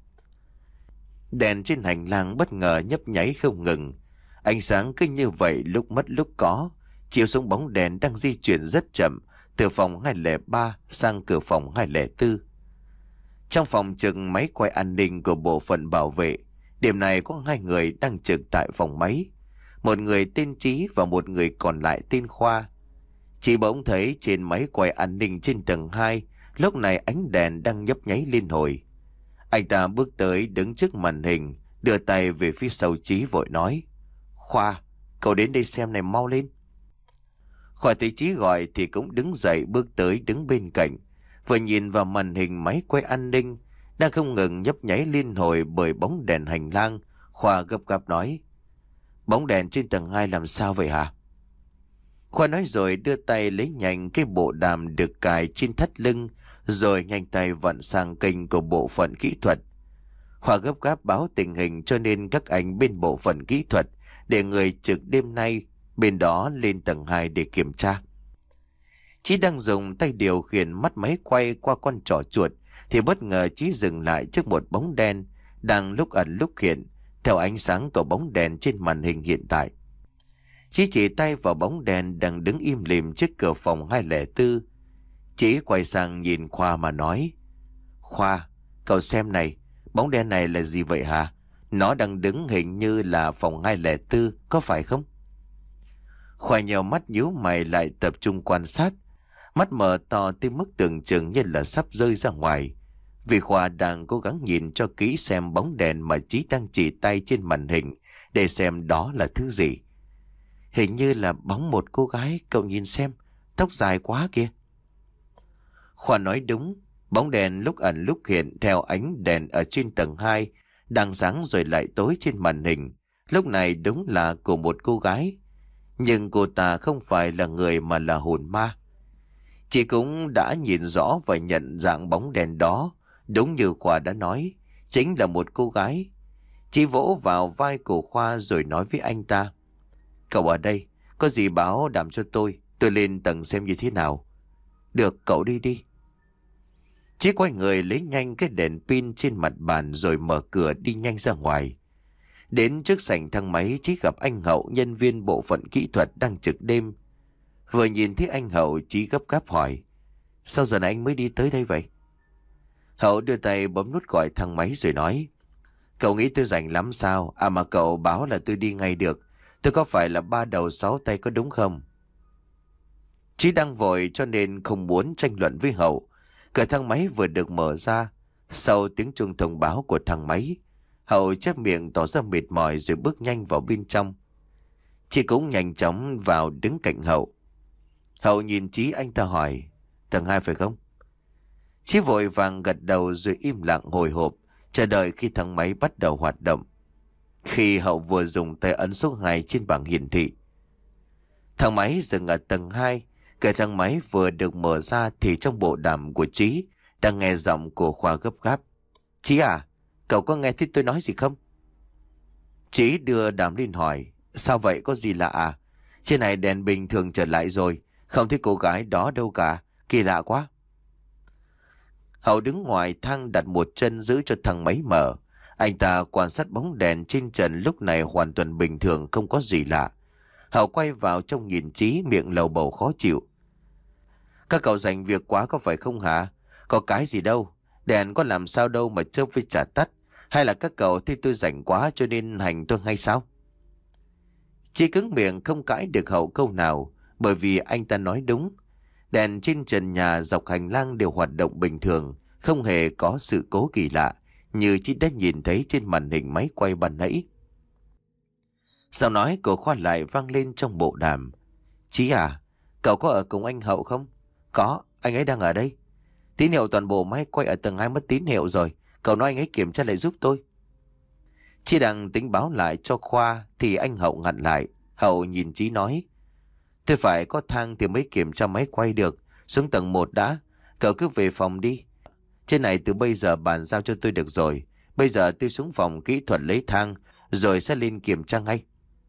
Đèn trên hành lang bất ngờ nhấp nháy không ngừng. Ánh sáng cứ như vậy lúc mất lúc có, chiếu xuống bóng đèn đang di chuyển rất chậm từ phòng hai không ba sang cửa phòng hai không bốn. Trong phòng trực máy quay an ninh của bộ phận bảo vệ, điểm này có hai người đang trực tại phòng máy. Một người tên Trí và một người còn lại tên Khoa. Chị bỗng thấy trên máy quay an ninh trên tầng hai, lúc này ánh đèn đang nhấp nháy liên hồi. Anh ta bước tới đứng trước màn hình, đưa tay về phía sau Trí vội nói: Khoa, cậu đến đây xem này, mau lên. Khoa thấy Trí gọi thì cũng đứng dậy bước tới đứng bên cạnh. Vừa nhìn vào màn hình máy quay an ninh đang không ngừng nhấp nháy liên hồi bởi bóng đèn hành lang, Khoa gấp gáp nói: Bóng đèn trên tầng hai làm sao vậy hả? Khoa nói rồi đưa tay lấy nhanh cái bộ đàm được cài trên thắt lưng, rồi nhanh tay vặn sang kênh của bộ phận kỹ thuật. Khoa gấp gáp báo tình hình cho nên các anh bên bộ phận kỹ thuật để người trực đêm nay bên đó lên tầng hai để kiểm tra. Chí đang dùng tay điều khiển mắt máy quay qua con trỏ chuột thì bất ngờ Chí dừng lại trước một bóng đen đang lúc ẩn lúc hiện theo ánh sáng của bóng đèn trên màn hình hiện tại. Chí chỉ tay vào bóng đèn đang đứng im lìm trước cửa phòng hai không bốn. Chí quay sang nhìn Khoa mà nói: Khoa, cậu xem này, bóng đen này là gì vậy hả? Nó đang đứng hình như là phòng hai không bốn, có phải không? Khoa nhèo mắt nhíu mày lại tập trung quan sát. Mắt mở to tới mức tưởng chừng như là sắp rơi ra ngoài. Vì Khoa đang cố gắng nhìn cho kỹ xem bóng đèn mà Chí đang chỉ tay trên màn hình để xem đó là thứ gì. Hình như là bóng một cô gái, cậu nhìn xem, tóc dài quá kìa. Khoa nói đúng, bóng đèn lúc ẩn lúc hiện theo ánh đèn ở trên tầng hai, đang sáng rồi lại tối trên màn hình. Lúc này đúng là của một cô gái, nhưng cô ta không phải là người mà là hồn ma. Chị cũng đã nhìn rõ và nhận dạng bóng đèn đó, đúng như Khoa đã nói, chính là một cô gái. Chị vỗ vào vai của Khoa rồi nói với anh ta: Cậu ở đây, có gì báo đảm cho tôi, tôi lên tầng xem như thế nào. Được, cậu đi đi. Chí quay người lấy nhanh cái đèn pin trên mặt bàn rồi mở cửa đi nhanh ra ngoài. Đến trước sảnh thang máy, Chí gặp anh Hậu, nhân viên bộ phận kỹ thuật đang trực đêm. Vừa nhìn thấy anh Hậu, Chí gấp gáp hỏi: Sao giờ này anh mới đi tới đây vậy? Hậu đưa tay bấm nút gọi thang máy rồi nói: Cậu nghĩ tôi rảnh lắm sao? À mà cậu báo là tôi đi ngay được. Tôi có phải là ba đầu sáu tay có đúng không? Chí đang vội cho nên không muốn tranh luận với Hậu. Cửa thang máy vừa được mở ra. Sau tiếng chuông thông báo của thang máy, Hậu chép miệng tỏ ra mệt mỏi rồi bước nhanh vào bên trong. Chí cũng nhanh chóng vào đứng cạnh Hậu. Hậu nhìn Chí, anh ta hỏi: Tầng hai phải không? Chí vội vàng gật đầu rồi im lặng hồi hộp chờ đợi khi thang máy bắt đầu hoạt động. Khi Hậu vừa dùng tay ấn số hai trên bảng hiển thị, thang máy dừng ở tầng hai. Cửa thang máy vừa được mở ra thì trong bộ đàm của Chí đang nghe giọng của Khoa gấp gáp: Chí à, cậu có nghe thấy tôi nói gì không? Chí đưa đàm lên hỏi: Sao vậy, có gì lạ à? Trên này đèn bình thường trở lại rồi, không thấy cô gái đó đâu cả, kỳ lạ quá. Hậu đứng ngoài thang đặt một chân giữ cho thang máy mở. Anh ta quan sát bóng đèn trên trần lúc này hoàn toàn bình thường, không có gì lạ. Hậu quay vào trong nhìn Chí, miệng lầu bầu khó chịu: Các cậu rảnh việc quá có phải không hả? Có cái gì đâu, đèn có làm sao đâu mà chớp với chả tắt. Hay là các cậu thấy tôi rảnh quá cho nên hành tôi hay sao? Chí cứng miệng không cãi được Hậu câu nào, bởi vì anh ta nói đúng. Đèn trên trần nhà dọc hành lang đều hoạt động bình thường, không hề có sự cố kỳ lạ như Chí đã nhìn thấy trên màn hình máy quay ban nãy. Giọng nói của Khoa lại vang lên trong bộ đàm: Chí à, cậu có ở cùng anh Hậu không? Có, anh ấy đang ở đây. Tín hiệu toàn bộ máy quay ở tầng hai mất tín hiệu rồi, cậu nói anh ấy kiểm tra lại giúp tôi. Chí đang tính báo lại cho Khoa thì anh Hậu ngăn lại. Hậu nhìn Chí nói: Tôi phải có thang thì mới kiểm tra máy quay được, xuống tầng một đã. Cậu cứ về phòng đi. Trên này từ bây giờ bàn giao cho tôi được rồi. Bây giờ tôi xuống phòng kỹ thuật lấy thang, rồi sẽ lên kiểm tra ngay.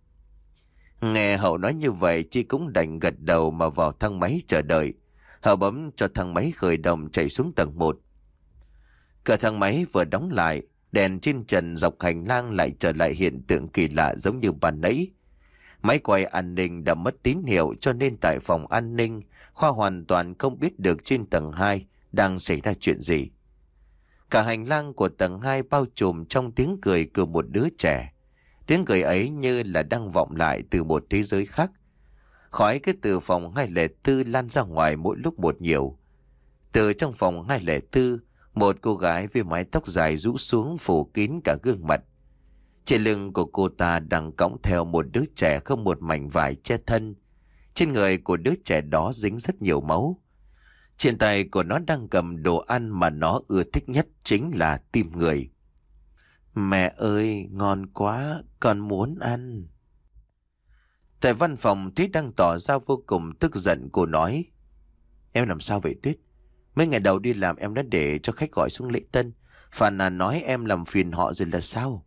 Nghe Hậu nói như vậy, Chi cũng đành gật đầu mà vào thang máy chờ đợi. Hậu bấm cho thang máy khởi động chạy xuống tầng một. Cửa thang máy vừa đóng lại, đèn trên trần dọc hành lang lại trở lại hiện tượng kỳ lạ giống như ban nãy. Máy quay an ninh đã mất tín hiệu, cho nên tại phòng an ninh, Khoa hoàn toàn không biết được trên tầng hai đang xảy ra chuyện gì. Cả hành lang của tầng hai bao trùm trong tiếng cười của một đứa trẻ. Tiếng cười ấy như là đang vọng lại từ một thế giới khác. Khói cái từ phòng hai không không bốn lan ra ngoài mỗi lúc một nhiều. Từ trong phòng hai không không bốn, một cô gái với mái tóc dài rũ xuống phủ kín cả gương mặt. Trên lưng của cô ta đang cõng theo một đứa trẻ không một mảnh vải che thân. Trên người của đứa trẻ đó dính rất nhiều máu. Trên tay của nó đang cầm đồ ăn mà nó ưa thích nhất, chính là tim người. Mẹ ơi, ngon quá, con muốn ăn. Tại văn phòng, Tuyết đang tỏ ra vô cùng tức giận. Cô nói: Em làm sao vậy Tuyết? Mấy ngày đầu đi làm em đã để cho khách gọi xuống lễ tân, phàn nàn nói em làm phiền họ rồi là sao?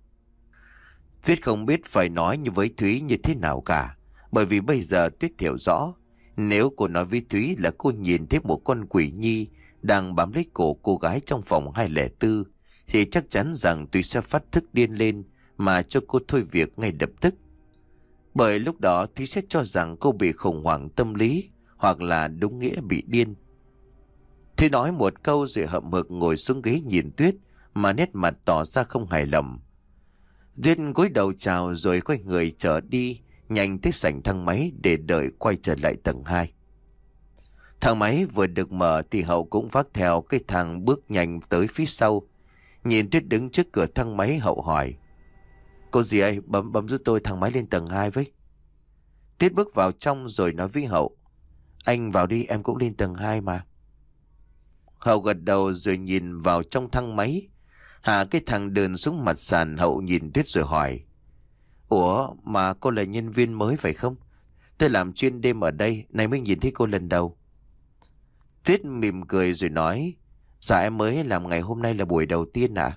Tuyết không biết phải nói như với Thúy như thế nào cả. Bởi vì bây giờ Tuyết hiểu rõ, nếu cô nói với Thúy là cô nhìn thấy một con quỷ nhi đang bám lấy cổ cô gái trong phòng hai không không bốn, thì chắc chắn rằng Thúy sẽ phát thức điên lên mà cho cô thôi việc ngay lập tức. Bởi lúc đó Thúy sẽ cho rằng cô bị khủng hoảng tâm lý, hoặc là đúng nghĩa bị điên. Thúy nói một câu rồi hậm hực ngồi xuống ghế nhìn Tuyết mà nét mặt tỏ ra không hài lòng. Tuyết cúi đầu chào rồi quay người trở đi nhanh tới sảnh thang máy để đợi quay trở lại tầng hai. Thang máy vừa được mở thì Hậu cũng vác theo cái thang bước nhanh tới phía sau. Nhìn Tuyết đứng trước cửa thang máy, Hậu hỏi: Cô dì ơi, bấm bấm giúp tôi thang máy lên tầng hai với. Tuyết bước vào trong rồi nói với Hậu: Anh vào đi, em cũng lên tầng hai mà. Hậu gật đầu rồi nhìn vào trong thang máy. Hạ cái thang đơn xuống mặt sàn. Hậu nhìn Tuyết rồi hỏi: Ủa mà cô là nhân viên mới phải không? Tôi làm chuyên đêm ở đây, nay mới nhìn thấy cô lần đầu. Tuyết mỉm cười rồi nói: Dạ em mới làm, ngày hôm nay là buổi đầu tiên ạ. À?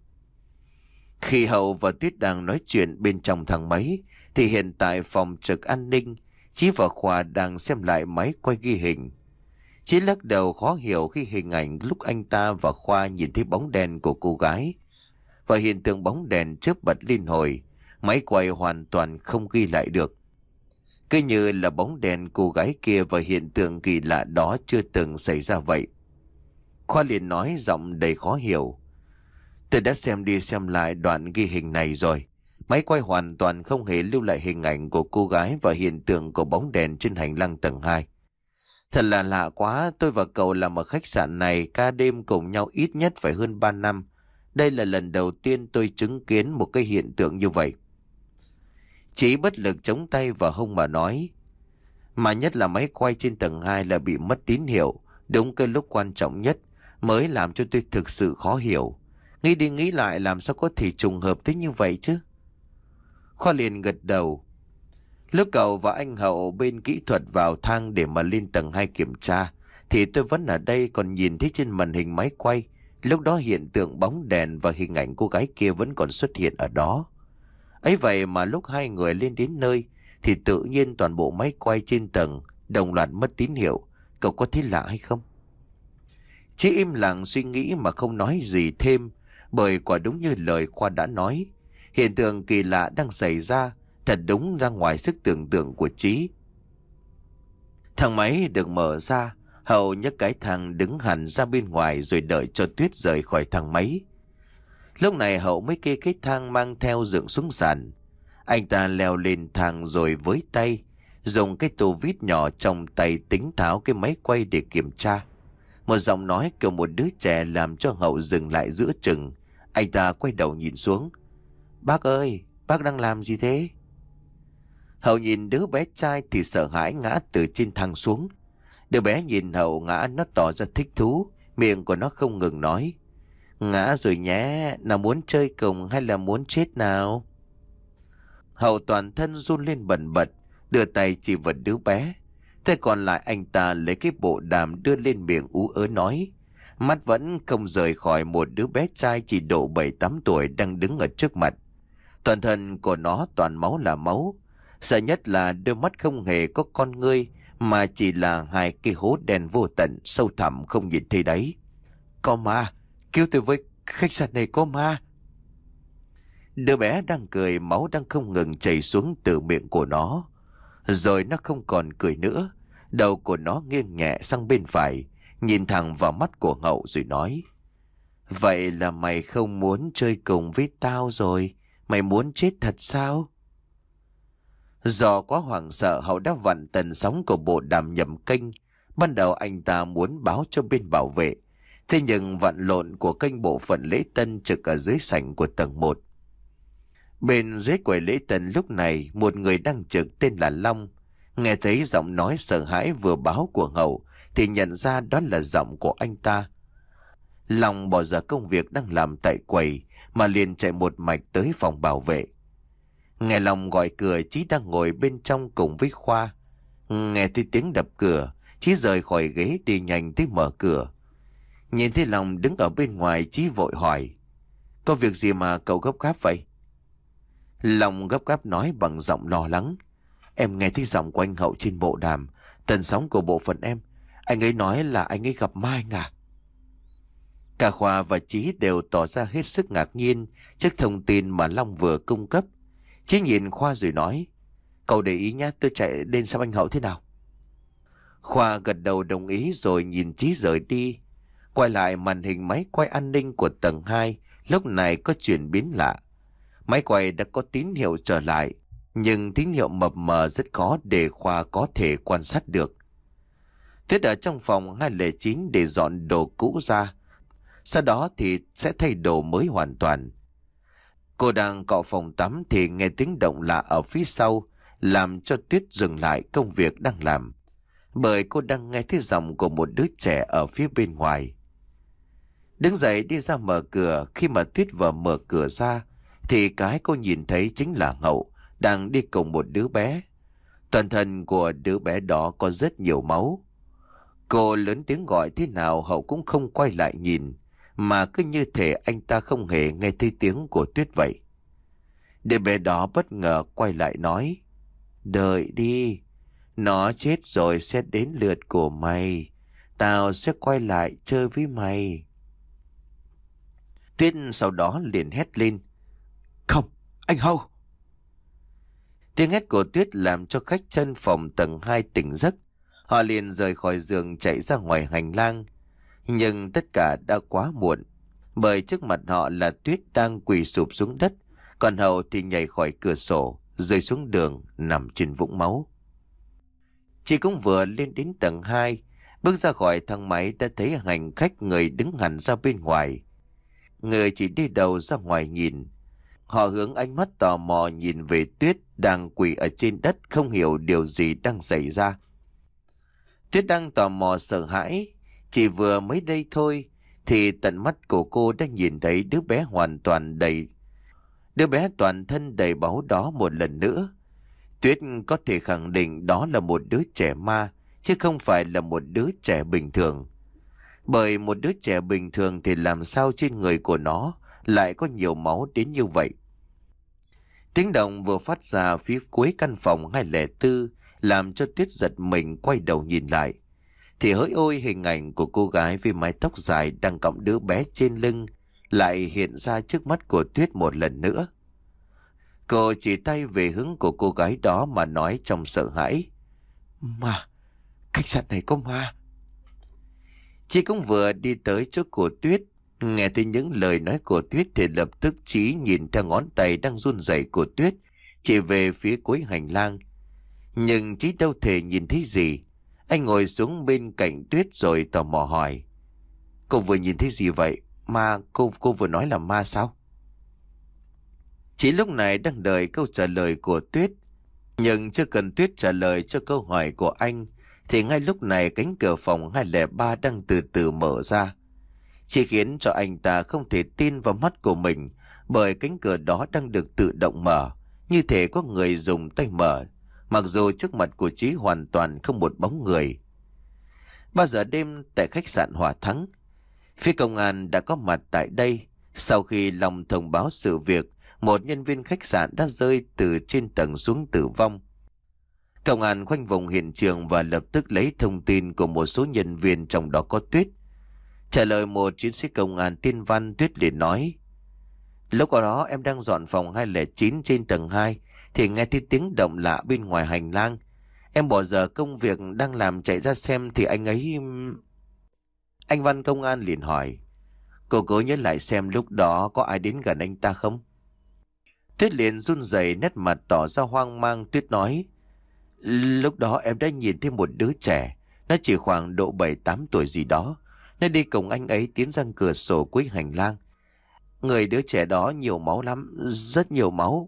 Khi Hậu và Tuyết đang nói chuyện bên trong thang máy thì hiện tại phòng trực an ninh, Chí và Khoa đang xem lại máy quay ghi hình. Chí lắc đầu khó hiểu khi hình ảnh lúc anh ta và Khoa nhìn thấy bóng đèn của cô gái và hiện tượng bóng đèn chớp bật liên hồi. Máy quay hoàn toàn không ghi lại được. Cứ như là bóng đèn cô gái kia và hiện tượng kỳ lạ đó chưa từng xảy ra vậy. Khoa liền nói giọng đầy khó hiểu: Tôi đã xem đi xem lại đoạn ghi hình này rồi. Máy quay hoàn toàn không hề lưu lại hình ảnh của cô gái và hiện tượng của bóng đèn trên hành lang tầng hai. Thật là lạ quá, tôi và cậu làm ở khách sạn này ca đêm cùng nhau ít nhất phải hơn ba năm. Đây là lần đầu tiên tôi chứng kiến một cái hiện tượng như vậy. Chí bất lực chống tay vào hông mà nói: Mà nhất là máy quay trên tầng hai là bị mất tín hiệu, đúng cái lúc quan trọng nhất, mới làm cho tôi thực sự khó hiểu. Nghĩ đi nghĩ lại làm sao có thể trùng hợp tới như vậy chứ? Khoa liền gật đầu. Lúc cậu và anh Hậu bên kỹ thuật vào thang để mà lên tầng hai kiểm tra, thì tôi vẫn ở đây còn nhìn thấy trên màn hình máy quay. Lúc đó hiện tượng bóng đèn và hình ảnh cô gái kia vẫn còn xuất hiện ở đó. Ấy vậy mà lúc hai người lên đến nơi thì tự nhiên toàn bộ máy quay trên tầng đồng loạt mất tín hiệu. Cậu có thấy lạ hay không? Chí im lặng suy nghĩ mà không nói gì thêm, bởi quả đúng như lời Khoa đã nói, hiện tượng kỳ lạ đang xảy ra thật đúng ra ngoài sức tưởng tượng của Chí. Thang máy được mở ra. Hậu nhấc cái thang đứng hẳn ra bên ngoài rồi đợi cho Tuyết rời khỏi thang máy. Lúc này Hậu mới kê cái thang mang theo dựng xuống sàn. Anh ta leo lên thang rồi với tay dùng cái tô vít nhỏ trong tay tính tháo cái máy quay để kiểm tra. Một giọng nói của một đứa trẻ làm cho Hậu dừng lại giữa chừng. Anh ta quay đầu nhìn xuống: Bác ơi, bác đang làm gì thế? Hậu nhìn đứa bé trai thì sợ hãi ngã từ trên thang xuống. Đứa bé nhìn Hậu ngã, nó tỏ ra thích thú, miệng của nó không ngừng nói: Ngã rồi nhé, nào muốn chơi cùng hay là muốn chết nào? Hậu toàn thân run lên bần bật, đưa tay chỉ vào đứa bé. Thế còn lại anh ta lấy cái bộ đàm đưa lên miệng ú ớ nói, mắt vẫn không rời khỏi một đứa bé trai chỉ độ bảy tám tuổi đang đứng ở trước mặt. Toàn thân của nó toàn máu là máu. Sợ nhất là đôi mắt không hề có con ngươi, mà chỉ là hai cái hố đen vô tận, sâu thẳm không nhìn thấy đáy. Có ma, cứu tôi với, khách sạn này có ma. Đứa bé đang cười, máu đang không ngừng chảy xuống từ miệng của nó. Rồi nó không còn cười nữa. Đầu của nó nghiêng nhẹ sang bên phải, nhìn thẳng vào mắt của Hậu rồi nói, vậy là mày không muốn chơi cùng với tao rồi? Mày muốn chết thật sao? Do quá hoảng sợ, Hậu đã vặn tần sóng của bộ đàm nhầm kênh. Ban đầu anh ta muốn báo cho bên bảo vệ, thế nhưng vặn lộn của kênh bộ phận lễ tân trực ở dưới sảnh của tầng một. Bên dưới quầy lễ tân lúc này, một người đang trực tên là Long. Nghe thấy giọng nói sợ hãi vừa báo của Hậu thì nhận ra đó là giọng của anh ta. Long bỏ dở công việc đang làm tại quầy mà liền chạy một mạch tới phòng bảo vệ. Nghe Long gọi cửa, Chí đang ngồi bên trong cùng với Khoa. Nghe thấy tiếng đập cửa, Chí rời khỏi ghế đi nhanh tới mở cửa. Nhìn thấy Long đứng ở bên ngoài, Chí vội hỏi, có việc gì mà cậu gấp gáp vậy? Long gấp gáp nói bằng giọng lo lắng, em nghe thấy giọng của anh Hậu trên bộ đàm, tần sóng của bộ phận em. Anh ấy nói là anh ấy gặp ma anh à? Cả Khoa và Chí đều tỏ ra hết sức ngạc nhiên trước thông tin mà Long vừa cung cấp. Chí nhìn Khoa rồi nói, cậu để ý nhé, tôi chạy lên xem anh Hậu thế nào. Khoa gật đầu đồng ý rồi nhìn Chí rời đi. Quay lại màn hình máy quay an ninh của tầng hai lúc này có chuyển biến lạ. Máy quay đã có tín hiệu trở lại, nhưng tín hiệu mập mờ rất khó để Khoa có thể quan sát được. Tuyết ở trong phòng hai không chín để dọn đồ cũ ra, sau đó thì sẽ thay đồ mới hoàn toàn. Cô đang cọ phòng tắm thì nghe tiếng động lạ ở phía sau, làm cho Tuyết dừng lại công việc đang làm, bởi cô đang nghe thấy giọng của một đứa trẻ ở phía bên ngoài. Đứng dậy đi ra mở cửa, khi mà Tuyết vừa mở cửa ra thì cái cô nhìn thấy chính là Hậu đang đi cùng một đứa bé. Toàn thân của đứa bé đó có rất nhiều máu. Cô lớn tiếng gọi thế nào Hậu cũng không quay lại nhìn, mà cứ như thể anh ta không hề nghe thấy tiếng của Tuyết vậy. Đứa bé đó bất ngờ quay lại nói, đợi đi, nó chết rồi sẽ đến lượt của mày, tao sẽ quay lại chơi với mày. Tuyết sau đó liền hét lên, không, anh Hậu. Tiếng hét của Tuyết làm cho khách chân phòng tầng hai tỉnh giấc. Họ liền rời khỏi giường chạy ra ngoài hành lang. Nhưng tất cả đã quá muộn, bởi trước mặt họ là Tuyết đang quỳ sụp xuống đất, còn Hậu thì nhảy khỏi cửa sổ, rơi xuống đường, nằm trên vũng máu. Chị cũng vừa lên đến tầng hai, bước ra khỏi thang máy đã thấy hành khách người đứng hẳn ra bên ngoài. Người chỉ đi đầu ra ngoài nhìn. Họ hướng ánh mắt tò mò nhìn về Tuyết đang quỳ ở trên đất, không hiểu điều gì đang xảy ra. Tuyết đang tò mò sợ hãi. Chỉ vừa mới đây thôi thì tận mắt của cô đã nhìn thấy đứa bé hoàn toàn đầy Đứa bé toàn thân đầy máu đó một lần nữa. Tuyết có thể khẳng định đó là một đứa trẻ ma, chứ không phải là một đứa trẻ bình thường. Bởi một đứa trẻ bình thường thì làm sao trên người của nó lại có nhiều máu đến như vậy. Tiếng động vừa phát ra phía cuối căn phòng hai không bốn làm cho Tuyết giật mình quay đầu nhìn lại. Thì hỡi ôi, hình ảnh của cô gái với mái tóc dài đang cõng đứa bé trên lưng lại hiện ra trước mắt của Tuyết một lần nữa. Cô chỉ tay về hướng của cô gái đó mà nói trong sợ hãi, ma, khách sạn này có ma. Chị cũng vừa đi tới chỗ của Tuyết, nghe thấy những lời nói của Tuyết thì lập tức Chí nhìn theo ngón tay đang run rẩy của Tuyết chỉ về phía cuối hành lang. Nhưng Chí đâu thể nhìn thấy gì. Anh ngồi xuống bên cạnh Tuyết rồi tò mò hỏi, cô vừa nhìn thấy gì vậy? Ma, cô cô vừa nói là ma sao? Chị lúc này đang đợi câu trả lời của Tuyết, nhưng chưa cần Tuyết trả lời cho câu hỏi của anh thì ngay lúc này cánh cửa phòng hai không ba đang từ từ mở ra. Chỉ khiến cho anh ta không thể tin vào mắt của mình, bởi cánh cửa đó đang được tự động mở, như thể có người dùng tay mở. mặc dù trước mặt của Chí hoàn toàn không một bóng người. Ba giờ đêm tại khách sạn Hòa Thắng, phía công an đã có mặt tại đây. Sau khi Long thông báo sự việc, một nhân viên khách sạn đã rơi từ trên tầng xuống tử vong. Công an khoanh vùng hiện trường và lập tức lấy thông tin của một số nhân viên, trong đó có Tuyết. Trả lời một chiến sĩ công an tên Văn, Tuyết liền nói: lúc ở đó em đang dọn phòng hai không chín trên tầng hai thì nghe thấy tiếng động lạ bên ngoài hành lang. Em bỏ giờ công việc đang làm chạy ra xem thì anh ấy... Anh Văn công an liền hỏi: cô cố nhớ lại xem lúc đó có ai đến gần anh ta không? Tuyết liền run rẩy, nét mặt tỏ ra hoang mang. Tuyết nói: lúc đó em đã nhìn thấy một đứa trẻ, nó chỉ khoảng độ bảy tám tuổi gì đó. Nó đi cùng anh ấy tiến ra cửa sổ cuối hành lang. Người đứa trẻ đó nhiều máu lắm, rất nhiều máu.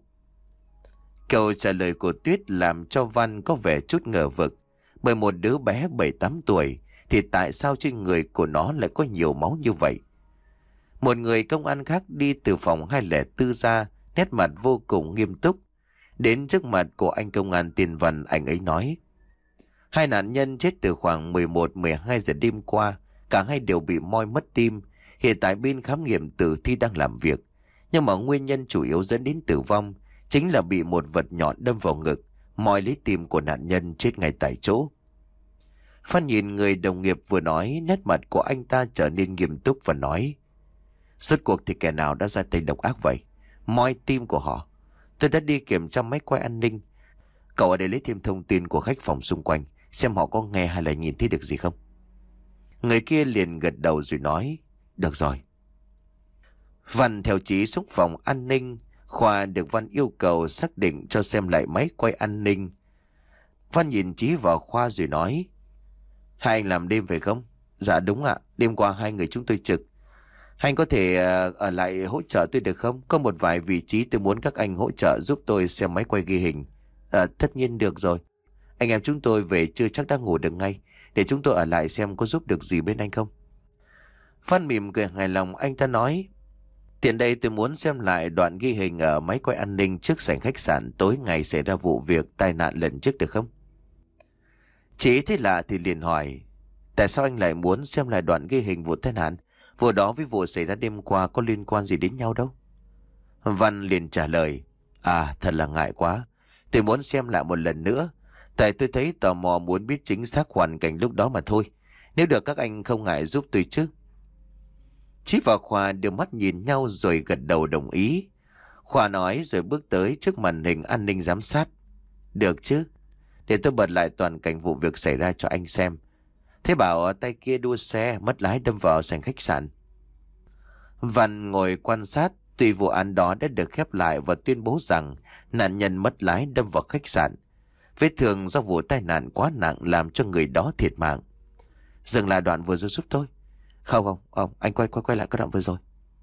Câu trả lời của Tuyết làm cho Văn có vẻ chút ngờ vực. Bởi một đứa bé bảy tám tuổi thì tại sao trên người của nó lại có nhiều máu như vậy? Một người công an khác đi từ phòng hai không bốn ra, nét mặt vô cùng nghiêm túc. Đến trước mặt của anh công an tên Văn, anh ấy nói: hai nạn nhân chết từ khoảng mười một mười hai giờ đêm qua. Cả hai đều bị moi mất tim. Hiện tại bên khám nghiệm tử thi đang làm việc. Nhưng mà nguyên nhân chủ yếu dẫn đến tử vong chính là bị một vật nhọn đâm vào ngực, moi lấy tim của nạn nhân, chết ngay tại chỗ. Phan nhìn người đồng nghiệp vừa nói, nét mặt của anh ta trở nên nghiêm túc và nói: rốt cuộc thì kẻ nào đã ra tay độc ác vậy? Moi tim của họ. Tôi đã đi kiểm tra máy quay an ninh. Cậu ở đây lấy thêm thông tin của khách phòng xung quanh, xem họ có nghe hay là nhìn thấy được gì không. Người kia liền gật đầu rồi nói: được rồi. Văn theo Chí xuống phòng an ninh. Khoa được Văn yêu cầu xác định cho xem lại máy quay an ninh. Văn nhìn Chí vào Khoa rồi nói: hai anh làm đêm phải không? Dạ đúng ạ, đêm qua hai người chúng tôi trực. Hai anh có thể uh, ở lại hỗ trợ tôi được không? Có một vài vị trí tôi muốn các anh hỗ trợ giúp tôi xem máy quay ghi hình. À, tất nhiên được rồi. Anh em chúng tôi về chưa chắc đã ngủ được ngay. Để chúng tôi ở lại xem có giúp được gì bên anh không. Văn mỉm cười hài lòng, anh ta nói: tiện đây tôi muốn xem lại đoạn ghi hình ở máy quay an ninh trước sảnh khách sạn tối ngày xảy ra vụ việc tai nạn lần trước được không? Chị thấy lạ thì liền hỏi: tại sao anh lại muốn xem lại đoạn ghi hình vụ tai nạn? Vụ đó với vụ xảy ra đêm qua có liên quan gì đến nhau đâu? Văn liền trả lời: à, thật là ngại quá. Tôi muốn xem lại một lần nữa. Tại tôi thấy tò mò muốn biết chính xác hoàn cảnh lúc đó mà thôi. Nếu được các anh không ngại giúp tôi chứ? Chí và Khoa đưa mắt nhìn nhau rồi gật đầu đồng ý. Khoa nói rồi bước tới trước màn hình an ninh giám sát: được chứ? Để tôi bật lại toàn cảnh vụ việc xảy ra cho anh xem. Thế bảo tay kia đua xe mất lái đâm vào sảnh khách sạn. Văn ngồi quan sát. Tuy vụ án đó đã được khép lại và tuyên bố rằng nạn nhân mất lái đâm vào khách sạn. Vết thương do vụ tai nạn quá nặng làm cho người đó thiệt mạng. Dừng lại đoạn vừa rồi giúp tôi. Không không, không, anh quay quay quay lại cái đoạn vừa rồi.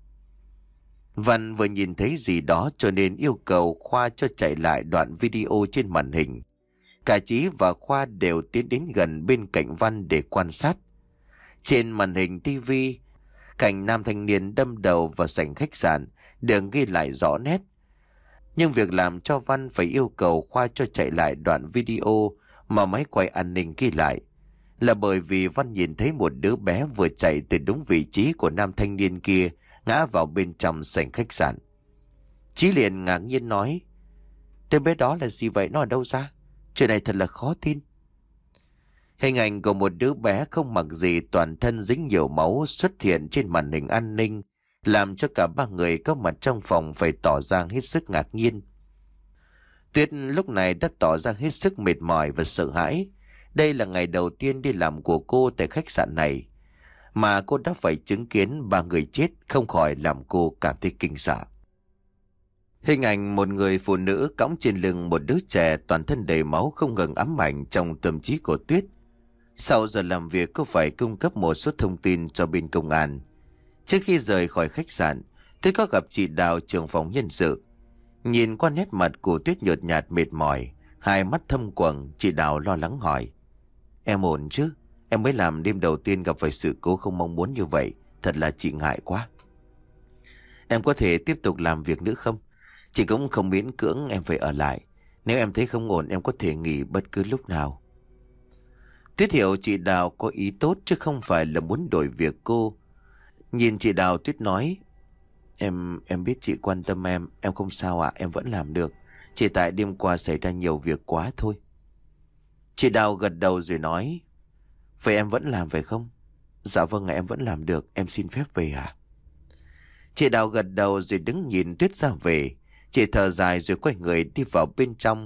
Văn vừa nhìn thấy gì đó cho nên yêu cầu Khoa cho chạy lại đoạn video trên màn hình. Cả Chí và Khoa đều tiến đến gần bên cạnh Văn để quan sát. Trên màn hình tivi, cảnh nam thanh niên đâm đầu vào sảnh khách sạn được ghi lại rõ nét. Nhưng việc làm cho Văn phải yêu cầu Khoa cho chạy lại đoạn video mà máy quay an ninh ghi lại là bởi vì Văn nhìn thấy một đứa bé vừa chạy từ đúng vị trí của nam thanh niên kia ngã vào bên trong sảnh khách sạn. Chí liền ngạc nhiên nói: đứa bé đó là gì vậy? Nó ở đâu ra? Chuyện này thật là khó tin. Hình ảnh của một đứa bé không mặc gì, toàn thân dính nhiều máu xuất hiện trên màn hình an ninh, làm cho cả ba người có mặt trong phòng phải tỏ ra hết sức ngạc nhiên. Tuyết lúc này đã tỏ ra hết sức mệt mỏi và sợ hãi. Đây là ngày đầu tiên đi làm của cô tại khách sạn này, mà cô đã phải chứng kiến ba người chết, không khỏi làm cô cảm thấy kinh sợ. Hình ảnh một người phụ nữ cõng trên lưng một đứa trẻ toàn thân đầy máu không ngừng ám ảnh trong tâm trí của Tuyết. Sau giờ làm việc, cô phải cung cấp một số thông tin cho bên công an. Trước khi rời khỏi khách sạn, Tuyết có gặp chị Đào, trưởng phòng nhân sự. Nhìn qua nét mặt của Tuyết nhợt nhạt mệt mỏi, hai mắt thâm quầng, chị Đào lo lắng hỏi: em ổn chứ? Em mới làm đêm đầu tiên gặp phải sự cố không mong muốn như vậy, thật là chị ngại quá. Em có thể tiếp tục làm việc nữa không? Chị cũng không miễn cưỡng em phải ở lại. Nếu em thấy không ổn em có thể nghỉ bất cứ lúc nào. Tuyết hiểu chị Đào có ý tốt chứ không phải là muốn đổi việc cô. Nhìn chị Đào, Tuyết nói: Em em biết chị quan tâm em, em không sao ạ, em vẫn làm được. Chỉ tại đêm qua xảy ra nhiều việc quá thôi. Chị Đào gật đầu rồi nói: Vậy em vẫn làm phải không? Dạ vâng ạ, em vẫn làm được, em xin phép về ạ. Chị Đào gật đầu rồi đứng nhìn Tuyết ra về. Chị thở dài rồi quay người đi vào bên trong.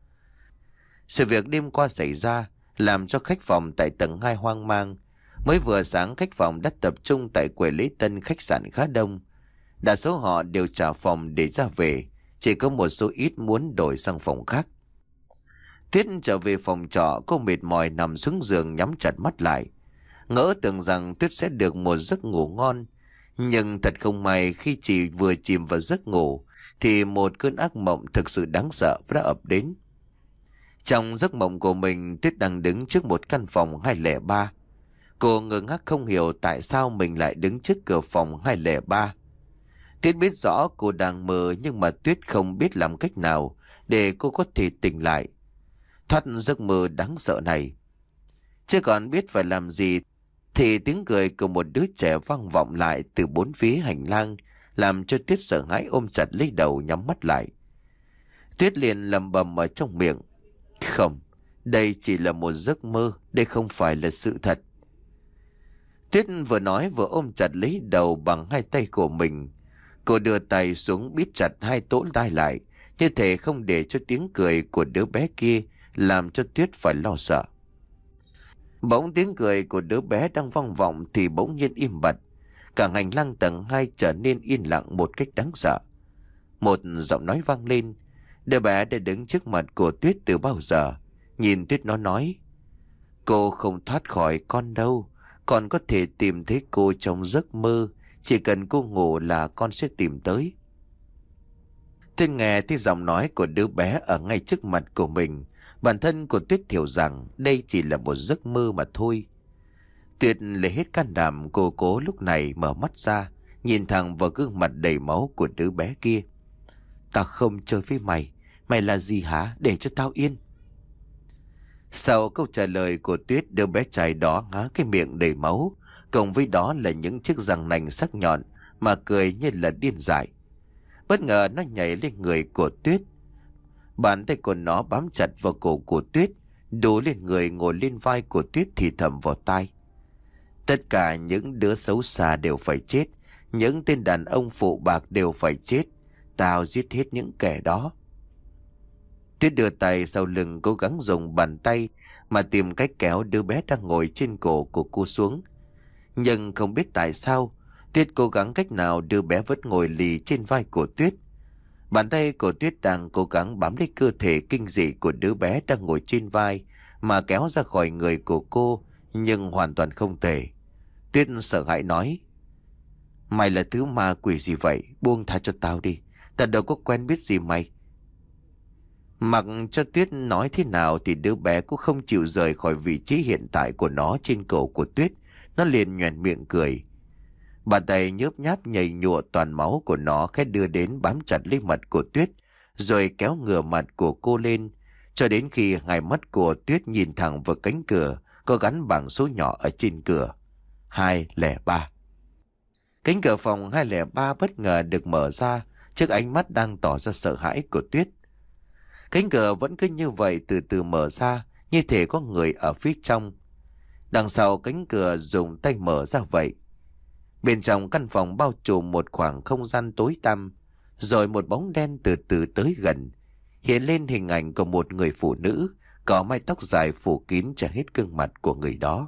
Sự việc đêm qua xảy ra làm cho khách phòng tại tầng hai hoang mang. Mới vừa sáng khách phòng đã tập trung tại quầy lễ tân khách sạn khá đông. Đa số họ đều trả phòng để ra về, chỉ có một số ít muốn đổi sang phòng khác. Tuyết trở về phòng trọ, cô mệt mỏi nằm xuống giường nhắm chặt mắt lại. Ngỡ tưởng rằng Tuyết sẽ được một giấc ngủ ngon. Nhưng thật không may, khi chị vừa chìm vào giấc ngủ thì một cơn ác mộng thực sự đáng sợ đã ập đến. Trong giấc mộng của mình, Tuyết đang đứng trước một căn phòng hai không ba. Cô ngơ ngác không hiểu tại sao mình lại đứng trước cửa phòng hai không ba. Tuyết biết rõ cô đang mơ, nhưng mà Tuyết không biết làm cách nào để cô có thể tỉnh lại, thoát giấc mơ đáng sợ này. Chưa còn biết phải làm gì thì tiếng cười của một đứa trẻ vang vọng lại từ bốn phía hành lang, làm cho Tuyết sợ hãi ôm chặt lấy đầu nhắm mắt lại. Tuyết liền lẩm bẩm ở trong miệng: Không, đây chỉ là một giấc mơ, đây không phải là sự thật. Tuyết vừa nói vừa ôm chặt lấy đầu bằng hai tay của mình. Cô đưa tay xuống bít chặt hai tỗ tai lại, như thể không để cho tiếng cười của đứa bé kia làm cho Tuyết phải lo sợ. Bỗng tiếng cười của đứa bé đang vang vọng thì bỗng nhiên im bặt. Cả hành lang tầng hai trở nên yên lặng một cách đáng sợ. Một giọng nói vang lên. Đứa bé đã đứng trước mặt của Tuyết từ bao giờ. Nhìn Tuyết nó nói: Cô không thoát khỏi con đâu. Con có thể tìm thấy cô trong giấc mơ. Chỉ cần cô ngủ là con sẽ tìm tới. Tuyết nghe thấy giọng nói của đứa bé ở ngay trước mặt của mình. Bản thân của Tuyết hiểu rằng đây chỉ là một giấc mơ mà thôi. Tuyết lấy hết can đảm, cô cố lúc này mở mắt ra, nhìn thẳng vào gương mặt đầy máu của đứa bé kia. Tao không chơi với mày. Mày là gì hả? Để cho tao yên. Sau câu trả lời của Tuyết, đứa bé trai đó há cái miệng đầy máu, cộng với đó là những chiếc răng nanh sắc nhọn, mà cười như là điên dại. Bất ngờ nó nhảy lên người của Tuyết. Bàn tay của nó bám chặt vào cổ của Tuyết, đổ lên người, ngồi lên vai của Tuyết thì thầm vào tai: Tất cả những đứa xấu xa đều phải chết. Những tên đàn ông phụ bạc đều phải chết. Tao giết hết những kẻ đó. Tuyết đưa tay sau lưng, cố gắng dùng bàn tay mà tìm cách kéo đứa bé đang ngồi trên cổ của cô xuống. Nhưng không biết tại sao, Tuyết cố gắng cách nào đứa bé vẫn ngồi lì trên vai của Tuyết. Bàn tay của Tuyết đang cố gắng bám lấy cơ thể kinh dị của đứa bé đang ngồi trên vai mà kéo ra khỏi người của cô, nhưng hoàn toàn không thể. Tuyết sợ hãi nói: Mày là thứ ma quỷ gì vậy? Buông tha cho tao đi. Tao đâu có quen biết gì mày. Mặc cho Tuyết nói thế nào thì đứa bé cũng không chịu rời khỏi vị trí hiện tại của nó trên cổ của Tuyết. Nó liền nhoẻn miệng cười. Bàn tay nhớp nháp nhầy nhụa toàn máu của nó khẽ đưa đến bám chặt lấy mặt của Tuyết, rồi kéo ngửa mặt của cô lên, cho đến khi hai mắt của Tuyết nhìn thẳng vào cánh cửa có gắn bảng số nhỏ ở trên cửa: hai không ba. Cánh cửa phòng hai không ba bất ngờ được mở ra trước ánh mắt đang tỏ ra sợ hãi của Tuyết. Cánh cửa vẫn cứ như vậy từ từ mở ra, như thể có người ở phía trong. Đằng sau cánh cửa dùng tay mở ra vậy. Bên trong căn phòng bao trùm một khoảng không gian tối tăm, rồi một bóng đen từ từ tới gần, hiện lên hình ảnh của một người phụ nữ có mái tóc dài phủ kín che hết gương mặt của người đó.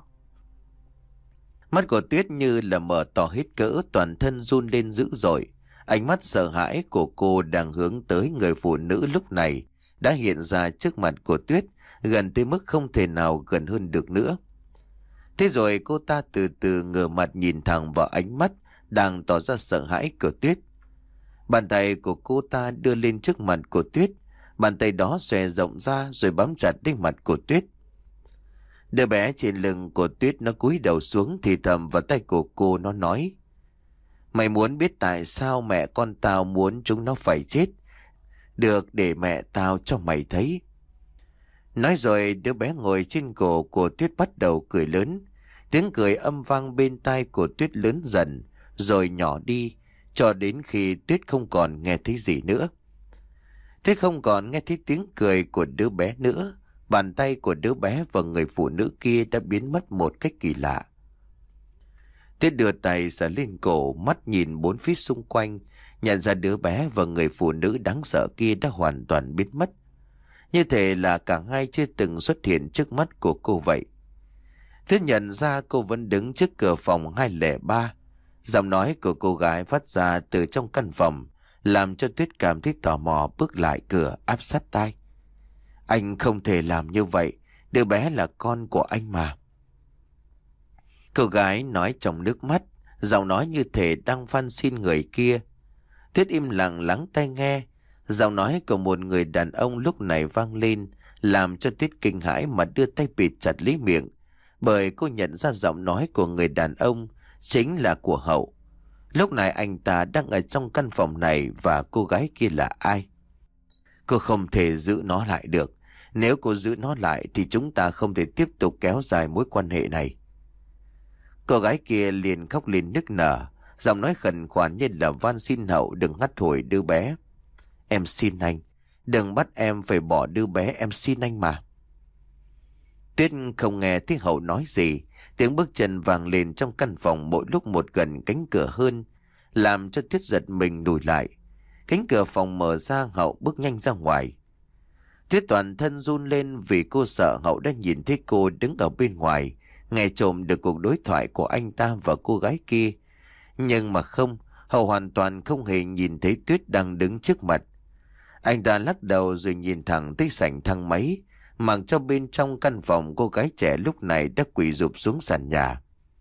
Mắt của Tuyết như là mở to hết cỡ, toàn thân run lên dữ dội. Ánh mắt sợ hãi của cô đang hướng tới người phụ nữ lúc này đã hiện ra trước mặt của Tuyết, gần tới mức không thể nào gần hơn được nữa. Thế rồi cô ta từ từ ngửa mặt nhìn thẳng vào ánh mắt đang tỏ ra sợ hãi của Tuyết. Bàn tay của cô ta đưa lên trước mặt của Tuyết. Bàn tay đó xòe rộng ra rồi bám chặt lên mặt của Tuyết. Đứa bé trên lưng của Tuyết nó cúi đầu xuống thì thầm vào tay của cô, nó nói: Mày muốn biết tại sao mẹ con tao muốn chúng nó phải chết? Được, để mẹ tao cho mày thấy. Nói rồi đứa bé ngồi trên cổ của Tuyết bắt đầu cười lớn. Tiếng cười âm vang bên tai của Tuyết lớn dần, rồi nhỏ đi, cho đến khi Tuyết không còn nghe thấy gì nữa. Thế không còn nghe thấy tiếng cười của đứa bé nữa, bàn tay của đứa bé và người phụ nữ kia đã biến mất một cách kỳ lạ. Tuyết đưa tay sờ lên cổ, mắt nhìn bốn phía xung quanh, nhận ra đứa bé và người phụ nữ đáng sợ kia đã hoàn toàn biến mất. Như thể là cả hai chưa từng xuất hiện trước mắt của cô vậy. Tuyết nhận ra cô vẫn đứng trước cửa phòng hai không ba. Giọng nói của cô gái phát ra từ trong căn phòng, làm cho Tuyết cảm thấy tò mò bước lại cửa áp sát tai. Anh không thể làm như vậy, đứa bé là con của anh mà. Cô gái nói trong nước mắt, giọng nói như thể đang van xin người kia. Tuyết im lặng lắng tai nghe. Giọng nói của một người đàn ông lúc này vang lên, làm cho Tuyết kinh hãi mà đưa tay bịt chặt lấy miệng, bởi cô nhận ra giọng nói của người đàn ông chính là của Hậu. Lúc này anh ta đang ở trong căn phòng này, và cô gái kia là ai? Cô không thể giữ nó lại được. Nếu cô giữ nó lại thì chúng ta không thể tiếp tục kéo dài mối quan hệ này. Cô gái kia liền khóc lên nức nở, giọng nói khẩn khoản như là van xin Hậu đừng hắt hủi đứa bé. Em xin anh, đừng bắt em phải bỏ đứa bé, em xin anh mà. Tuyết không nghe thấy Hậu nói gì. Tiếng bước chân vang lên trong căn phòng mỗi lúc một gần cánh cửa hơn, làm cho Tuyết giật mình lùi lại. Cánh cửa phòng mở ra, Hậu bước nhanh ra ngoài. Tuyết toàn thân run lên vì cô sợ Hậu đã nhìn thấy cô đứng ở bên ngoài, nghe trộm được cuộc đối thoại của anh ta và cô gái kia. Nhưng mà không, Hậu hoàn toàn không hề nhìn thấy Tuyết đang đứng trước mặt. Anh ta lắc đầu rồi nhìn thẳng tới sảnh thang máy, mặc cho bên trong căn phòng cô gái trẻ lúc này đã quỳ rụp xuống sàn nhà.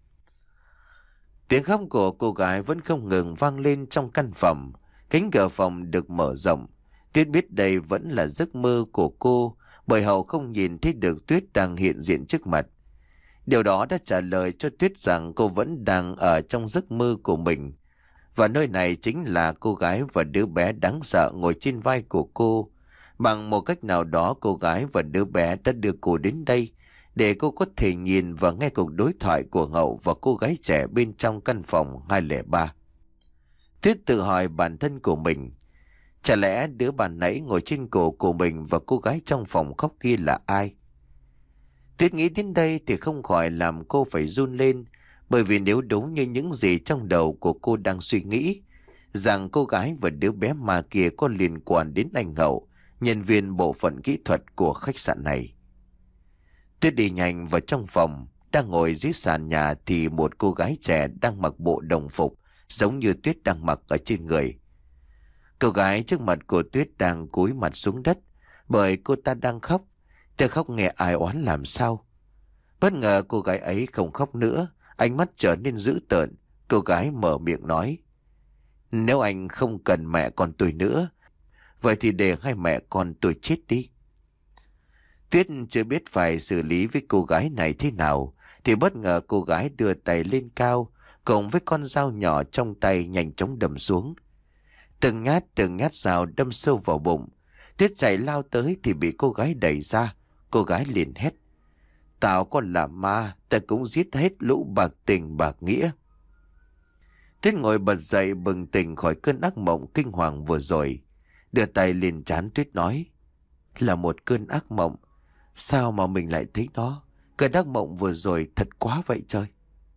Tiếng khóc của cô gái vẫn không ngừng vang lên trong căn phòng. Cánh cửa phòng được mở rộng. Tuyết biết đây vẫn là giấc mơ của cô, bởi Hậu không nhìn thấy được Tuyết đang hiện diện trước mặt. Điều đó đã trả lời cho Tuyết rằng cô vẫn đang ở trong giấc mơ của mình. Và nơi này chính là cô gái và đứa bé đáng sợ ngồi trên vai của cô. Bằng một cách nào đó, cô gái và đứa bé đã đưa cô đến đây để cô có thể nhìn và nghe cuộc đối thoại của Hậu và cô gái trẻ bên trong căn phòng hai không ba. Tuyết tự hỏi bản thân của mình, chả lẽ đứa bạn nãy ngồi trên cổ của mình và cô gái trong phòng khóc kia là ai? Tuyết nghĩ đến đây thì không khỏi làm cô phải run lên, bởi vì nếu đúng như những gì trong đầu của cô đang suy nghĩ, rằng cô gái và đứa bé ma kia có liên quan đến anh Hậu, nhân viên bộ phận kỹ thuật của khách sạn này. Tuyết đi nhanh vào trong phòng. Đang ngồi dưới sàn nhà thì một cô gái trẻ đang mặc bộ đồng phục giống như Tuyết đang mặc ở trên người. Cô gái trước mặt của Tuyết đang cúi mặt xuống đất, bởi cô ta đang khóc. Tuyết khóc nghe ai oán làm sao. Bất ngờ cô gái ấy không khóc nữa, ánh mắt trở nên dữ tợn. Cô gái mở miệng nói: Nếu anh không cần mẹ con tôi nữa, vậy thì để hai mẹ con tôi chết đi. Tuyết chưa biết phải xử lý với cô gái này thế nào, thì bất ngờ cô gái đưa tay lên cao, cùng với con dao nhỏ trong tay nhanh chóng đâm xuống. Từng nhát từng nhát dao đâm sâu vào bụng. Tuyết chạy lao tới thì bị cô gái đẩy ra. Cô gái liền hét: Tao có là ma, ta cũng giết hết lũ bạc tình bạc nghĩa. Tuyết ngồi bật dậy bừng tỉnh khỏi cơn ác mộng kinh hoàng vừa rồi. Đưa tay lên trán Tuyết nói: Là một cơn ác mộng. Sao mà mình lại thấy nó? Cơn ác mộng vừa rồi thật quá vậy trời.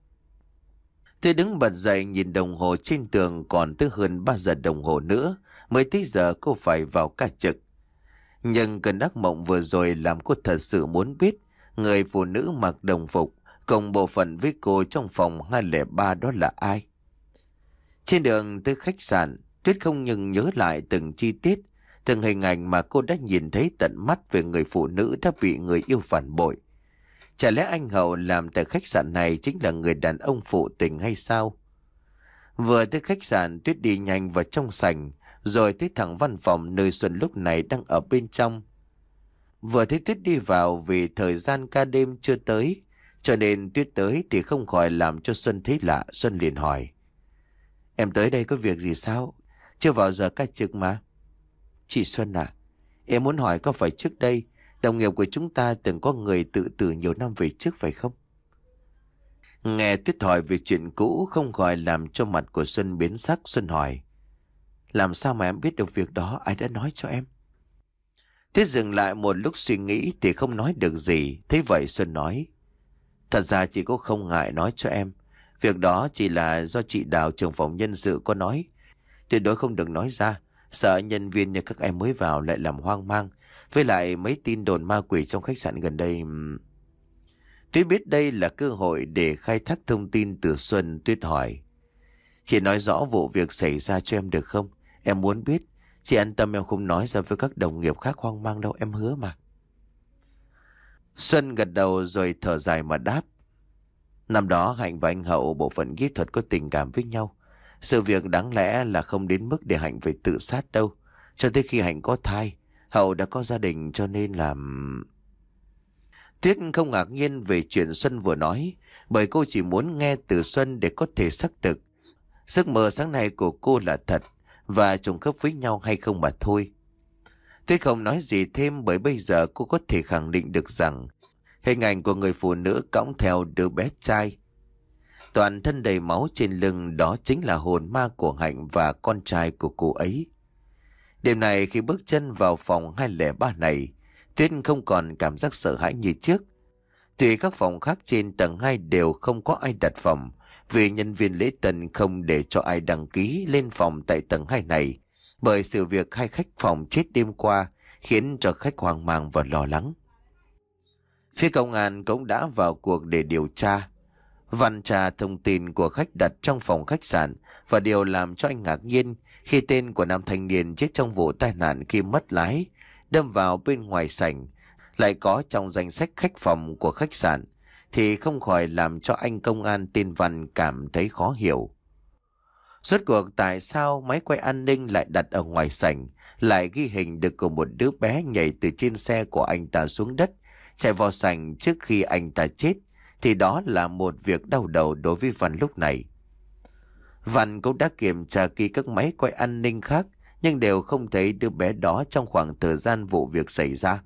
Tuyết đứng bật dậy nhìn đồng hồ trên tường, còn tới hơn ba giờ đồng hồ nữa mới tới giờ cô phải vào ca trực. Nhưng cơn ác mộng vừa rồi làm cô thật sự muốn biết người phụ nữ mặc đồng phục cùng bộ phận với cô trong phòng hai không ba đó là ai. Trên đường tới khách sạn, Tuyết không ngừng nhớ lại từng chi tiết, từng hình ảnh mà cô đã nhìn thấy tận mắt về người phụ nữ đã bị người yêu phản bội. Chả lẽ anh Hậu làm tại khách sạn này chính là người đàn ông phụ tình hay sao? Vừa tới khách sạn, Tuyết đi nhanh vào trong sảnh, rồi tới thẳng văn phòng nơi Xuân lúc này đang ở bên trong. Vừa thấy Tuyết đi vào, vì thời gian ca đêm chưa tới, cho nên Tuyết tới thì không khỏi làm cho Xuân thấy lạ. Xuân liền hỏi: Em tới đây có việc gì sao? Chưa vào giờ ca trực mà. Chị Xuân à, em muốn hỏi có phải trước đây đồng nghiệp của chúng ta từng có người tự tử nhiều năm về trước phải không? Nghe Tuyết hỏi về chuyện cũ không khỏi làm cho mặt của Xuân biến sắc. Xuân hỏi, làm sao mà em biết được việc đó, ai đã nói cho em? Tuyết dừng lại một lúc suy nghĩ thì không nói được gì. Thế vậy Xuân nói, thật ra chị cũng không ngại nói cho em. Việc đó chỉ là do chị Đào trưởng phòng nhân sự có nói. Tuyệt đối không được nói ra, sợ nhân viên như các em mới vào lại làm hoang mang. Với lại mấy tin đồn ma quỷ trong khách sạn gần đây. Tuyết biết đây là cơ hội để khai thác thông tin từ Xuân. Tuyết hỏi, chị nói rõ vụ việc xảy ra cho em được không? Em muốn biết. Chị an tâm, em không nói ra với các đồng nghiệp khác hoang mang đâu, em hứa mà. Xuân gật đầu rồi thở dài mà đáp, năm đó Hạnh và anh Hậu bộ phận kỹ thuật có tình cảm với nhau. Sự việc đáng lẽ là không đến mức để Hạnh phải tự sát đâu. Cho tới khi Hạnh có thai, Hậu đã có gia đình cho nên là... Tuyết không ngạc nhiên về chuyện Xuân vừa nói, bởi cô chỉ muốn nghe từ Xuân để có thể xác thực giấc mơ sáng nay của cô là thật và trùng khớp với nhau hay không mà thôi. Tuyết không nói gì thêm bởi bây giờ cô có thể khẳng định được rằng hình ảnh của người phụ nữ cõng theo đứa bé trai toàn thân đầy máu trên lưng đó chính là hồn ma của Hạnh và con trai của cô ấy. Đêm này khi bước chân vào phòng hai không ba này, Tuyết không còn cảm giác sợ hãi như trước. Tuy các phòng khác trên tầng hai đều không có ai đặt phòng, vì nhân viên lễ tân không để cho ai đăng ký lên phòng tại tầng hai này, bởi sự việc hai khách phòng chết đêm qua khiến cho khách hoang mang và lo lắng. Phía công an cũng đã vào cuộc để điều tra. Văn tra thông tin của khách đặt trong phòng khách sạn, và điều làm cho anh ngạc nhiên khi tên của nam thanh niên chết trong vụ tai nạn khi mất lái đâm vào bên ngoài sảnh lại có trong danh sách khách phòng của khách sạn, thì không khỏi làm cho anh công an tên Văn cảm thấy khó hiểu. Rốt cuộc tại sao máy quay an ninh lại đặt ở ngoài sảnh, lại ghi hình được của một đứa bé nhảy từ trên xe của anh ta xuống đất, chạy vào sảnh trước khi anh ta chết, thì đó là một việc đau đầu đối với Văn lúc này. Văn cũng đã kiểm tra kỹ các máy quay an ninh khác, nhưng đều không thấy đứa bé đó trong khoảng thời gian vụ việc xảy ra.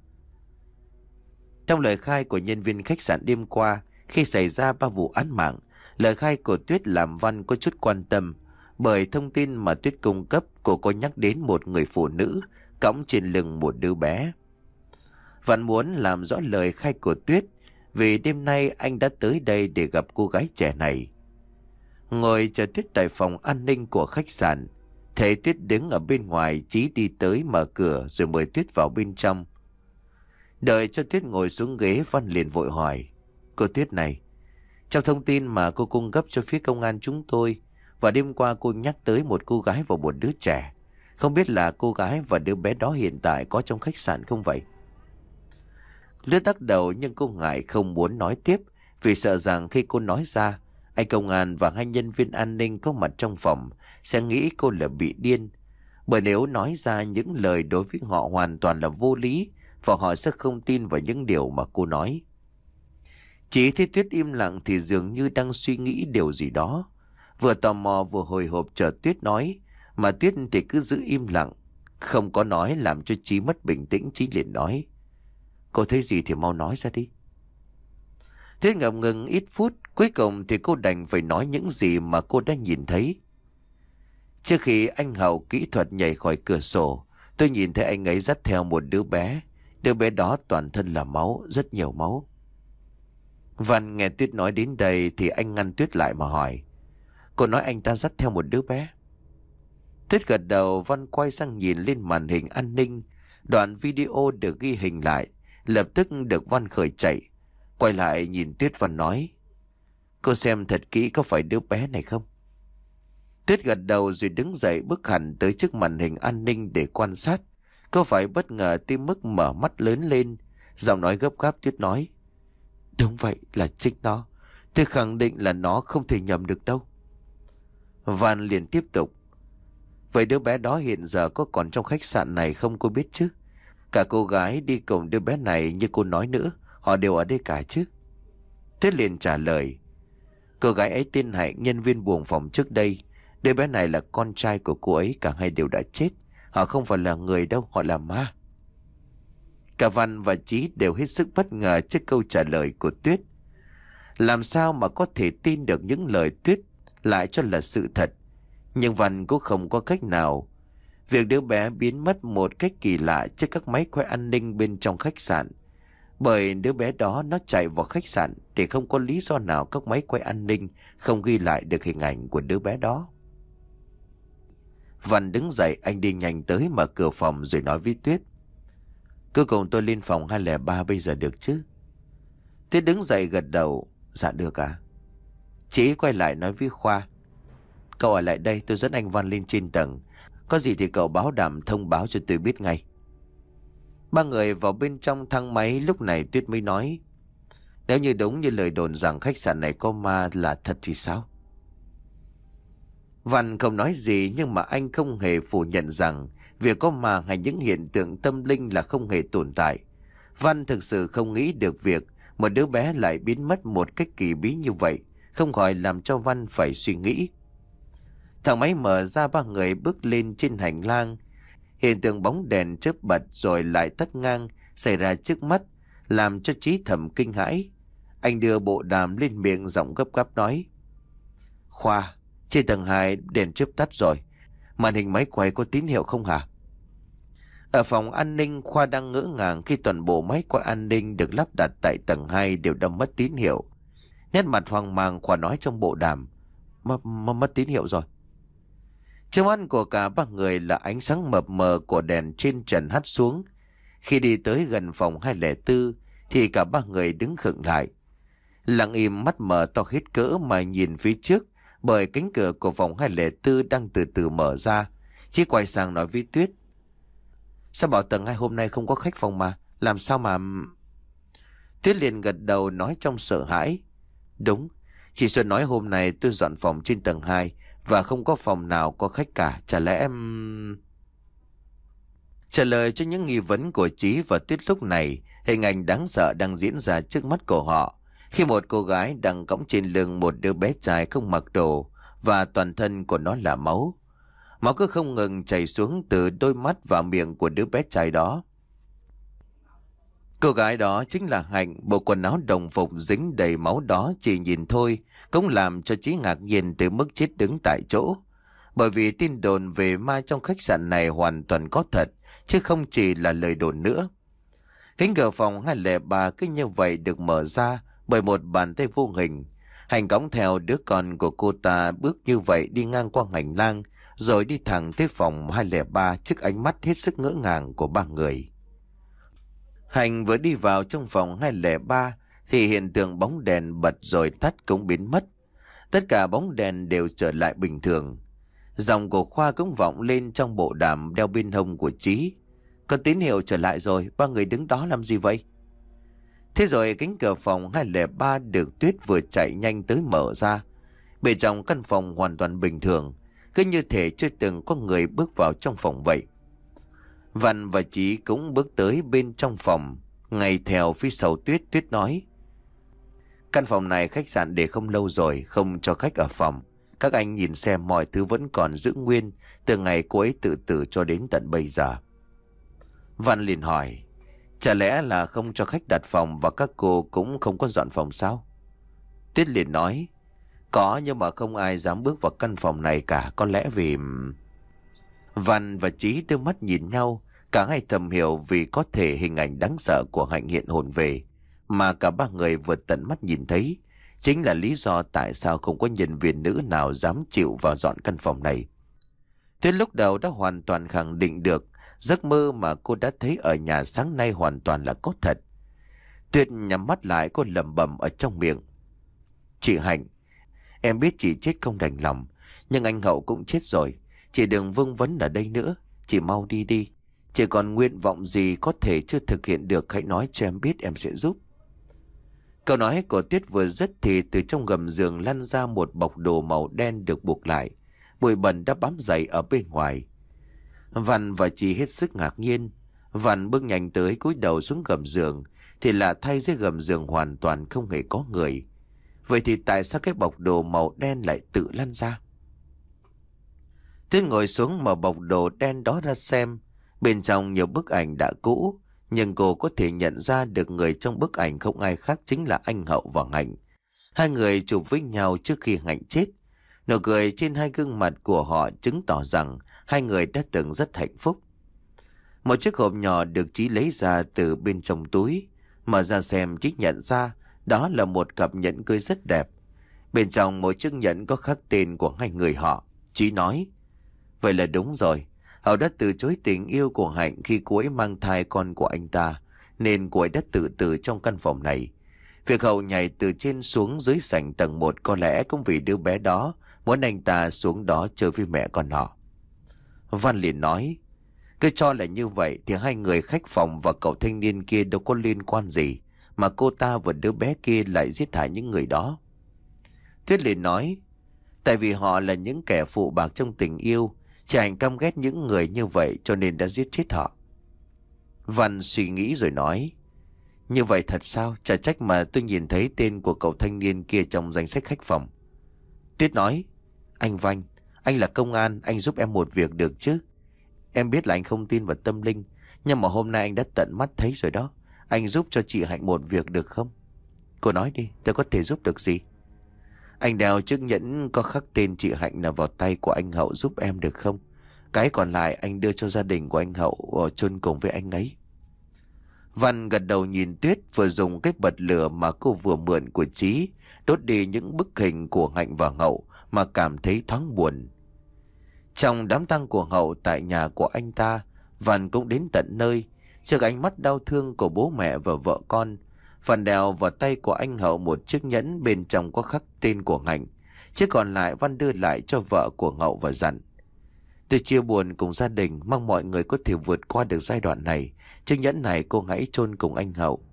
Trong lời khai của nhân viên khách sạn đêm qua, khi xảy ra ba vụ án mạng, lời khai của Tuyết làm Văn có chút quan tâm, bởi thông tin mà Tuyết cung cấp cô có nhắc đến một người phụ nữ cõng trên lưng một đứa bé. Văn muốn làm rõ lời khai của Tuyết, vì đêm nay anh đã tới đây để gặp cô gái trẻ này. Ngồi chờ Tuyết tại phòng an ninh của khách sạn, thấy Tuyết đứng ở bên ngoài, Chí đi tới mở cửa rồi mời Tuyết vào bên trong. Đợi cho Tuyết ngồi xuống ghế, Văn liền vội hỏi, cô Tuyết này, trong thông tin mà cô cung cấp cho phía công an chúng tôi, và đêm qua cô nhắc tới một cô gái và một đứa trẻ, không biết là cô gái và đứa bé đó hiện tại có trong khách sạn không vậy? Lướt tắc đầu, nhưng cô ngại không muốn nói tiếp, vì sợ rằng khi cô nói ra, anh công an và hai nhân viên an ninh có mặt trong phòng sẽ nghĩ cô là bị điên. Bởi nếu nói ra những lời đối với họ hoàn toàn là vô lý, và họ sẽ không tin vào những điều mà cô nói. Chỉ thấy Tuyết im lặng thì dường như đang suy nghĩ điều gì đó. Vừa tò mò vừa hồi hộp chờ Tuyết nói, mà Tuyết thì cứ giữ im lặng, không có nói, làm cho Chí mất bình tĩnh. Chí liền nói, cô thấy gì thì mau nói ra đi. Tuyết ngập ngừng ít phút, cuối cùng thì cô đành phải nói những gì mà cô đã nhìn thấy. Trước khi anh Hậu kỹ thuật nhảy khỏi cửa sổ, tôi nhìn thấy anh ấy dắt theo một đứa bé. Đứa bé đó toàn thân là máu, rất nhiều máu. Văn nghe Tuyết nói đến đây thì anh ngăn Tuyết lại mà hỏi, cô nói anh ta dắt theo một đứa bé? Tuyết gật đầu. Văn quay sang nhìn lên màn hình an ninh. Đoạn video được ghi hình lại, lập tức được Văn khởi chạy. Quay lại nhìn Tuyết, Văn nói, cô xem thật kỹ có phải đứa bé này không? Tuyết gật đầu rồi đứng dậy bước hẳn tới trước màn hình an ninh để quan sát. Cô phải bất ngờ tới mức mở mắt lớn lên. Giọng nói gấp gáp Tuyết nói, đúng vậy, là chính nó. Tôi khẳng định là nó, không thể nhầm được đâu. Văn liền tiếp tục, vậy đứa bé đó hiện giờ có còn trong khách sạn này không cô biết chứ? Cả cô gái đi cùng đứa bé này như cô nói nữa, họ đều ở đây cả chứ? Tuyết liền trả lời, cô gái ấy tên Hạnh, nhân viên buồng phòng trước đây. Đứa bé này là con trai của cô ấy, cả hai đều đã chết. Họ không phải là người đâu, họ là ma. Cả Văn và Chí đều hết sức bất ngờ trước câu trả lời của Tuyết. Làm sao mà có thể tin được những lời Tuyết lại cho là sự thật. Nhưng Văn cũng không có cách nào. Việc đứa bé biến mất một cách kỳ lạ trước các máy quay an ninh bên trong khách sạn. Bởi đứa bé đó nó chạy vào khách sạn thì không có lý do nào các máy quay an ninh không ghi lại được hình ảnh của đứa bé đó. Văn đứng dậy, anh đi nhanh tới mở cửa phòng rồi nói với Tuyết. Cứ cùng tôi lên phòng hai không ba bây giờ được chứ? Tuyết đứng dậy gật đầu. Dạ được à? Chị quay lại nói với Khoa. Cậu ở lại đây, tôi dẫn anh Văn lên trên tầng. Có gì thì cậu báo đảm thông báo cho tôi biết ngay. Ba người vào bên trong thang máy. Lúc này Tuyết mới nói. Nếu như đúng như lời đồn rằng khách sạn này có ma là thật thì sao? Văn không nói gì, nhưng mà anh không hề phủ nhận rằng việc có ma hay những hiện tượng tâm linh là không hề tồn tại. Văn thực sự không nghĩ được việc một đứa bé lại biến mất một cách kỳ bí như vậy, không khỏi làm cho Văn phải suy nghĩ. Thang máy mở ra, ba người bước lên trên hành lang. Hiện tượng bóng đèn chớp bật rồi lại tắt ngang xảy ra trước mắt, làm cho Chí thầm kinh hãi. Anh đưa bộ đàm lên miệng, giọng gấp gáp nói. Khoa, trên tầng hai đèn chớp tắt rồi. Màn hình máy quay có tín hiệu không hả? Ở phòng an ninh, Khoa đang ngỡ ngàng khi toàn bộ máy quay an ninh được lắp đặt tại tầng hai đều đã mất tín hiệu. Nét mặt hoang mang, Khoa nói trong bộ đàm. M -m Mất tín hiệu rồi. Trong mắt của cả ba người là ánh sáng mập mờ của đèn trên trần hắt xuống. Khi đi tới gần phòng hai không bốn thì cả ba người đứng khựng lại. Lặng im, mắt mở to hết cỡ mà nhìn phía trước, bởi cánh cửa của phòng hai không bốn đang từ từ mở ra. Chí quay sang nói với Tuyết. Sao bảo tầng hai hôm nay không có khách phòng mà? Làm sao mà... Tuyết liền gật đầu nói trong sợ hãi. Đúng, chị Xuân nói hôm nay tôi dọn phòng trên tầng hai và không có phòng nào có khách cả. Chả lẽ em... Trả lời cho những nghi vấn của Chí và Tuyết lúc này, hình ảnh đáng sợ đang diễn ra trước mắt của họ. Khi một cô gái đang cõng trên lưng một đứa bé trai không mặc đồ và toàn thân của nó là máu. Máu cứ không ngừng chảy xuống từ đôi mắt và miệng của đứa bé trai đó. Cô gái đó chính là Hạnh. Bộ quần áo đồng phục dính đầy máu đó chỉ nhìn thôi cũng làm cho Chí ngạc nhiên tới mức chết đứng tại chỗ. Bởi vì tin đồn về ma trong khách sạn này hoàn toàn có thật, chứ không chỉ là lời đồn nữa. Cánh cửa phòng hai không ba cứ như vậy được mở ra bởi một bàn tay vô hình. Hạnh cõng theo đứa con của cô ta bước như vậy đi ngang qua hành lang, rồi đi thẳng tới phòng hai không ba trước ánh mắt hết sức ngỡ ngàng của ba người. Hạnh vừa đi vào trong phòng hai không ba thì hiện tượng bóng đèn bật rồi tắt cũng biến mất. Tất cả bóng đèn đều trở lại bình thường. Giọng của Khoa cũng vọng lên trong bộ đàm đeo bên hông của Chí. Có tín hiệu trở lại rồi, ba người đứng đó làm gì vậy? Thế rồi cánh cửa phòng hai không ba được Tuyết vừa chạy nhanh tới mở ra. Bên trong căn phòng hoàn toàn bình thường, cứ như thể chưa từng có người bước vào trong phòng vậy. Văn và Chí cũng bước tới bên trong phòng. Ngay theo phía sau Tuyết, Tuyết nói. Căn phòng này khách sạn để không lâu rồi, không cho khách ở phòng. Các anh nhìn xem mọi thứ vẫn còn giữ nguyên từ ngày cô ấy tự tử cho đến tận bây giờ. Văn liền hỏi. Chả lẽ là không cho khách đặt phòng và các cô cũng không có dọn phòng sao? Tuyết liền nói. Có, nhưng mà không ai dám bước vào căn phòng này cả. Có lẽ vì... Văn và Chí đưa mắt nhìn nhau. Cả hai thầm hiểu vì có thể hình ảnh đáng sợ của Hạnh hiện hồn về, mà cả ba người vừa tận mắt nhìn thấy, chính là lý do tại sao không có nhân viên nữ nào dám chịu vào dọn căn phòng này. Tuyết lúc đầu đã hoàn toàn khẳng định được giấc mơ mà cô đã thấy ở nhà sáng nay hoàn toàn là có thật. Tuyết nhắm mắt lại, cô lẩm bẩm ở trong miệng. Chị Hạnh, em biết chị chết không đành lòng, nhưng anh Hậu cũng chết rồi. Chị đừng vương vấn ở đây nữa, chị mau đi đi. Chị còn nguyện vọng gì có thể chưa thực hiện được, hãy nói cho em biết, em sẽ giúp. Câu nói của Tuyết vừa dứt thì từ trong gầm giường lăn ra một bọc đồ màu đen được buộc lại. Bụi bẩn đã bám dày ở bên ngoài. Văn và chị hết sức ngạc nhiên. Văn bước nhanh tới cúi đầu xuống gầm giường, thì là thay dưới gầm giường hoàn toàn không hề có người. Vậy thì tại sao cái bọc đồ màu đen lại tự lăn ra? Tuyết ngồi xuống mở bọc đồ đen đó ra xem. Bên trong nhiều bức ảnh đã cũ, nhưng cô có thể nhận ra được người trong bức ảnh không ai khác chính là anh Hậu và Hạnh. Hai người chụp với nhau trước khi Hạnh chết. Nụ cười trên hai gương mặt của họ chứng tỏ rằng hai người đã từng rất hạnh phúc. Một chiếc hộp nhỏ được Chí lấy ra từ bên trong túi. Mở ra xem, Chí nhận ra đó là một cặp nhẫn cưới rất đẹp. Bên trong mỗi chiếc nhẫn có khắc tên của hai người họ. Chí nói, vậy là đúng rồi. Hậu đã từ chối tình yêu của Hạnh khi cô ấy mang thai con của anh ta, nên cô ấy đã tự tử trong căn phòng này. Việc Hậu nhảy từ trên xuống dưới sảnh tầng một có lẽ cũng vì đứa bé đó muốn anh ta xuống đó chơi với mẹ con họ. Văn liền nói, cứ cho là như vậy thì hai người khách phòng và cậu thanh niên kia đâu có liên quan gì mà cô ta và đứa bé kia lại giết hại những người đó. Tuyết liền nói, tại vì họ là những kẻ phụ bạc trong tình yêu. Chị Hạnh căm ghét những người như vậy cho nên đã giết chết họ. Văn suy nghĩ rồi nói, như vậy thật sao? Chả trách mà tôi nhìn thấy tên của cậu thanh niên kia trong danh sách khách phòng. Tuyết nói, anh Văn, anh là công an, anh giúp em một việc được chứ? Em biết là anh không tin vào tâm linh, nhưng mà hôm nay anh đã tận mắt thấy rồi đó. Anh giúp cho chị Hạnh một việc được không? Cô nói đi, tôi có thể giúp được gì? Anh đeo chiếc nhẫn có khắc tên chị Hạnh là vào tay của anh Hậu giúp em được không? Cái còn lại anh đưa cho gia đình của anh Hậu chôn cùng với anh ấy. Văn gật đầu nhìn Tuyết vừa dùng cái bật lửa mà cô vừa mượn của Chí đốt đi những bức hình của Hạnh và Hậu mà cảm thấy thoáng buồn. Trong đám tang của Hậu tại nhà của anh ta, Văn cũng đến tận nơi. Trước ánh mắt đau thương của bố mẹ và vợ con, Văn đeo vào tay của anh Hậu một chiếc nhẫn bên trong có khắc tên của Hạnh. Chiếc còn lại Văn đưa lại cho vợ của Hậu và dặn, tôi chia buồn cùng gia đình, mong mọi người có thể vượt qua được giai đoạn này. Chiếc nhẫn này cô hãy chôn cùng anh Hậu.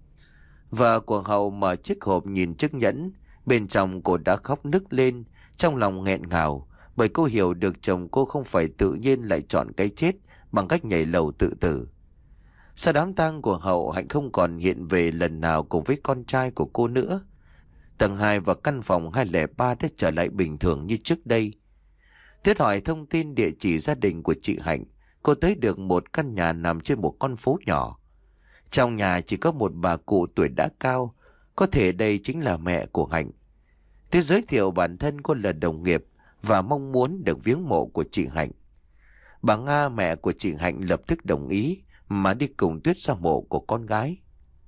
Vợ của Hậu mở chiếc hộp nhìn chiếc nhẫn. Bên trong cô đã khóc nức lên, trong lòng nghẹn ngào, bởi cô hiểu được chồng cô không phải tự nhiên lại chọn cái chết bằng cách nhảy lầu tự tử. Sau đám tang của Hậu, Hạnh không còn hiện về lần nào cùng với con trai của cô nữa. Tầng hai và căn phòng hai không ba đã trở lại bình thường như trước đây. Tuyết hỏi thông tin địa chỉ gia đình của chị Hạnh. Cô tới được một căn nhà nằm trên một con phố nhỏ. Trong nhà chỉ có một bà cụ tuổi đã cao, có thể đây chính là mẹ của Hạnh. Tuyết giới thiệu bản thân cô là đồng nghiệp và mong muốn được viếng mộ của chị Hạnh. Bà Nga, mẹ của chị Hạnh, lập tức đồng ý mà đi cùng Tuyết ra mộ của con gái.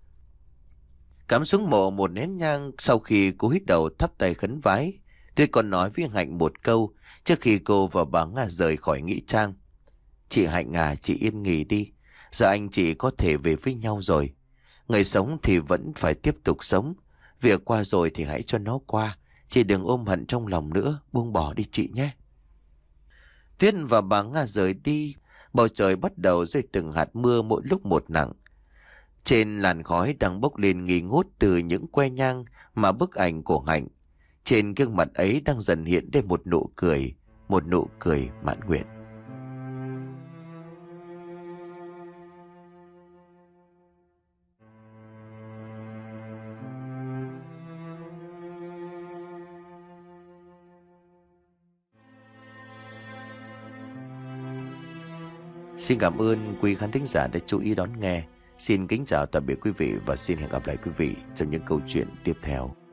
Cắm xuống mộ một nén nhang, sau khi cô hít đầu thắp tay khấn vái, Tuyết còn nói với Hạnh một câu trước khi cô và bà Nga rời khỏi nghĩa trang. Chị Hạnh à, chị yên nghỉ đi. Giờ anh chị có thể về với nhau rồi. Người sống thì vẫn phải tiếp tục sống. Việc qua rồi thì hãy cho nó qua. Chị đừng ôm hận trong lòng nữa, buông bỏ đi chị nhé. Tuyết và bà Nga rời đi. Bầu trời bắt đầu rơi từng hạt mưa mỗi lúc một nặng. Trên làn khói đang bốc lên nghi ngút từ những que nhang mà bức ảnh của Hạnh. Trên gương mặt ấy đang dần hiện lên một nụ cười, một nụ cười mãn nguyện. Xin cảm ơn quý khán thính giả đã chú ý đón nghe. Xin kính chào tạm biệt quý vị và xin hẹn gặp lại quý vị trong những câu chuyện tiếp theo.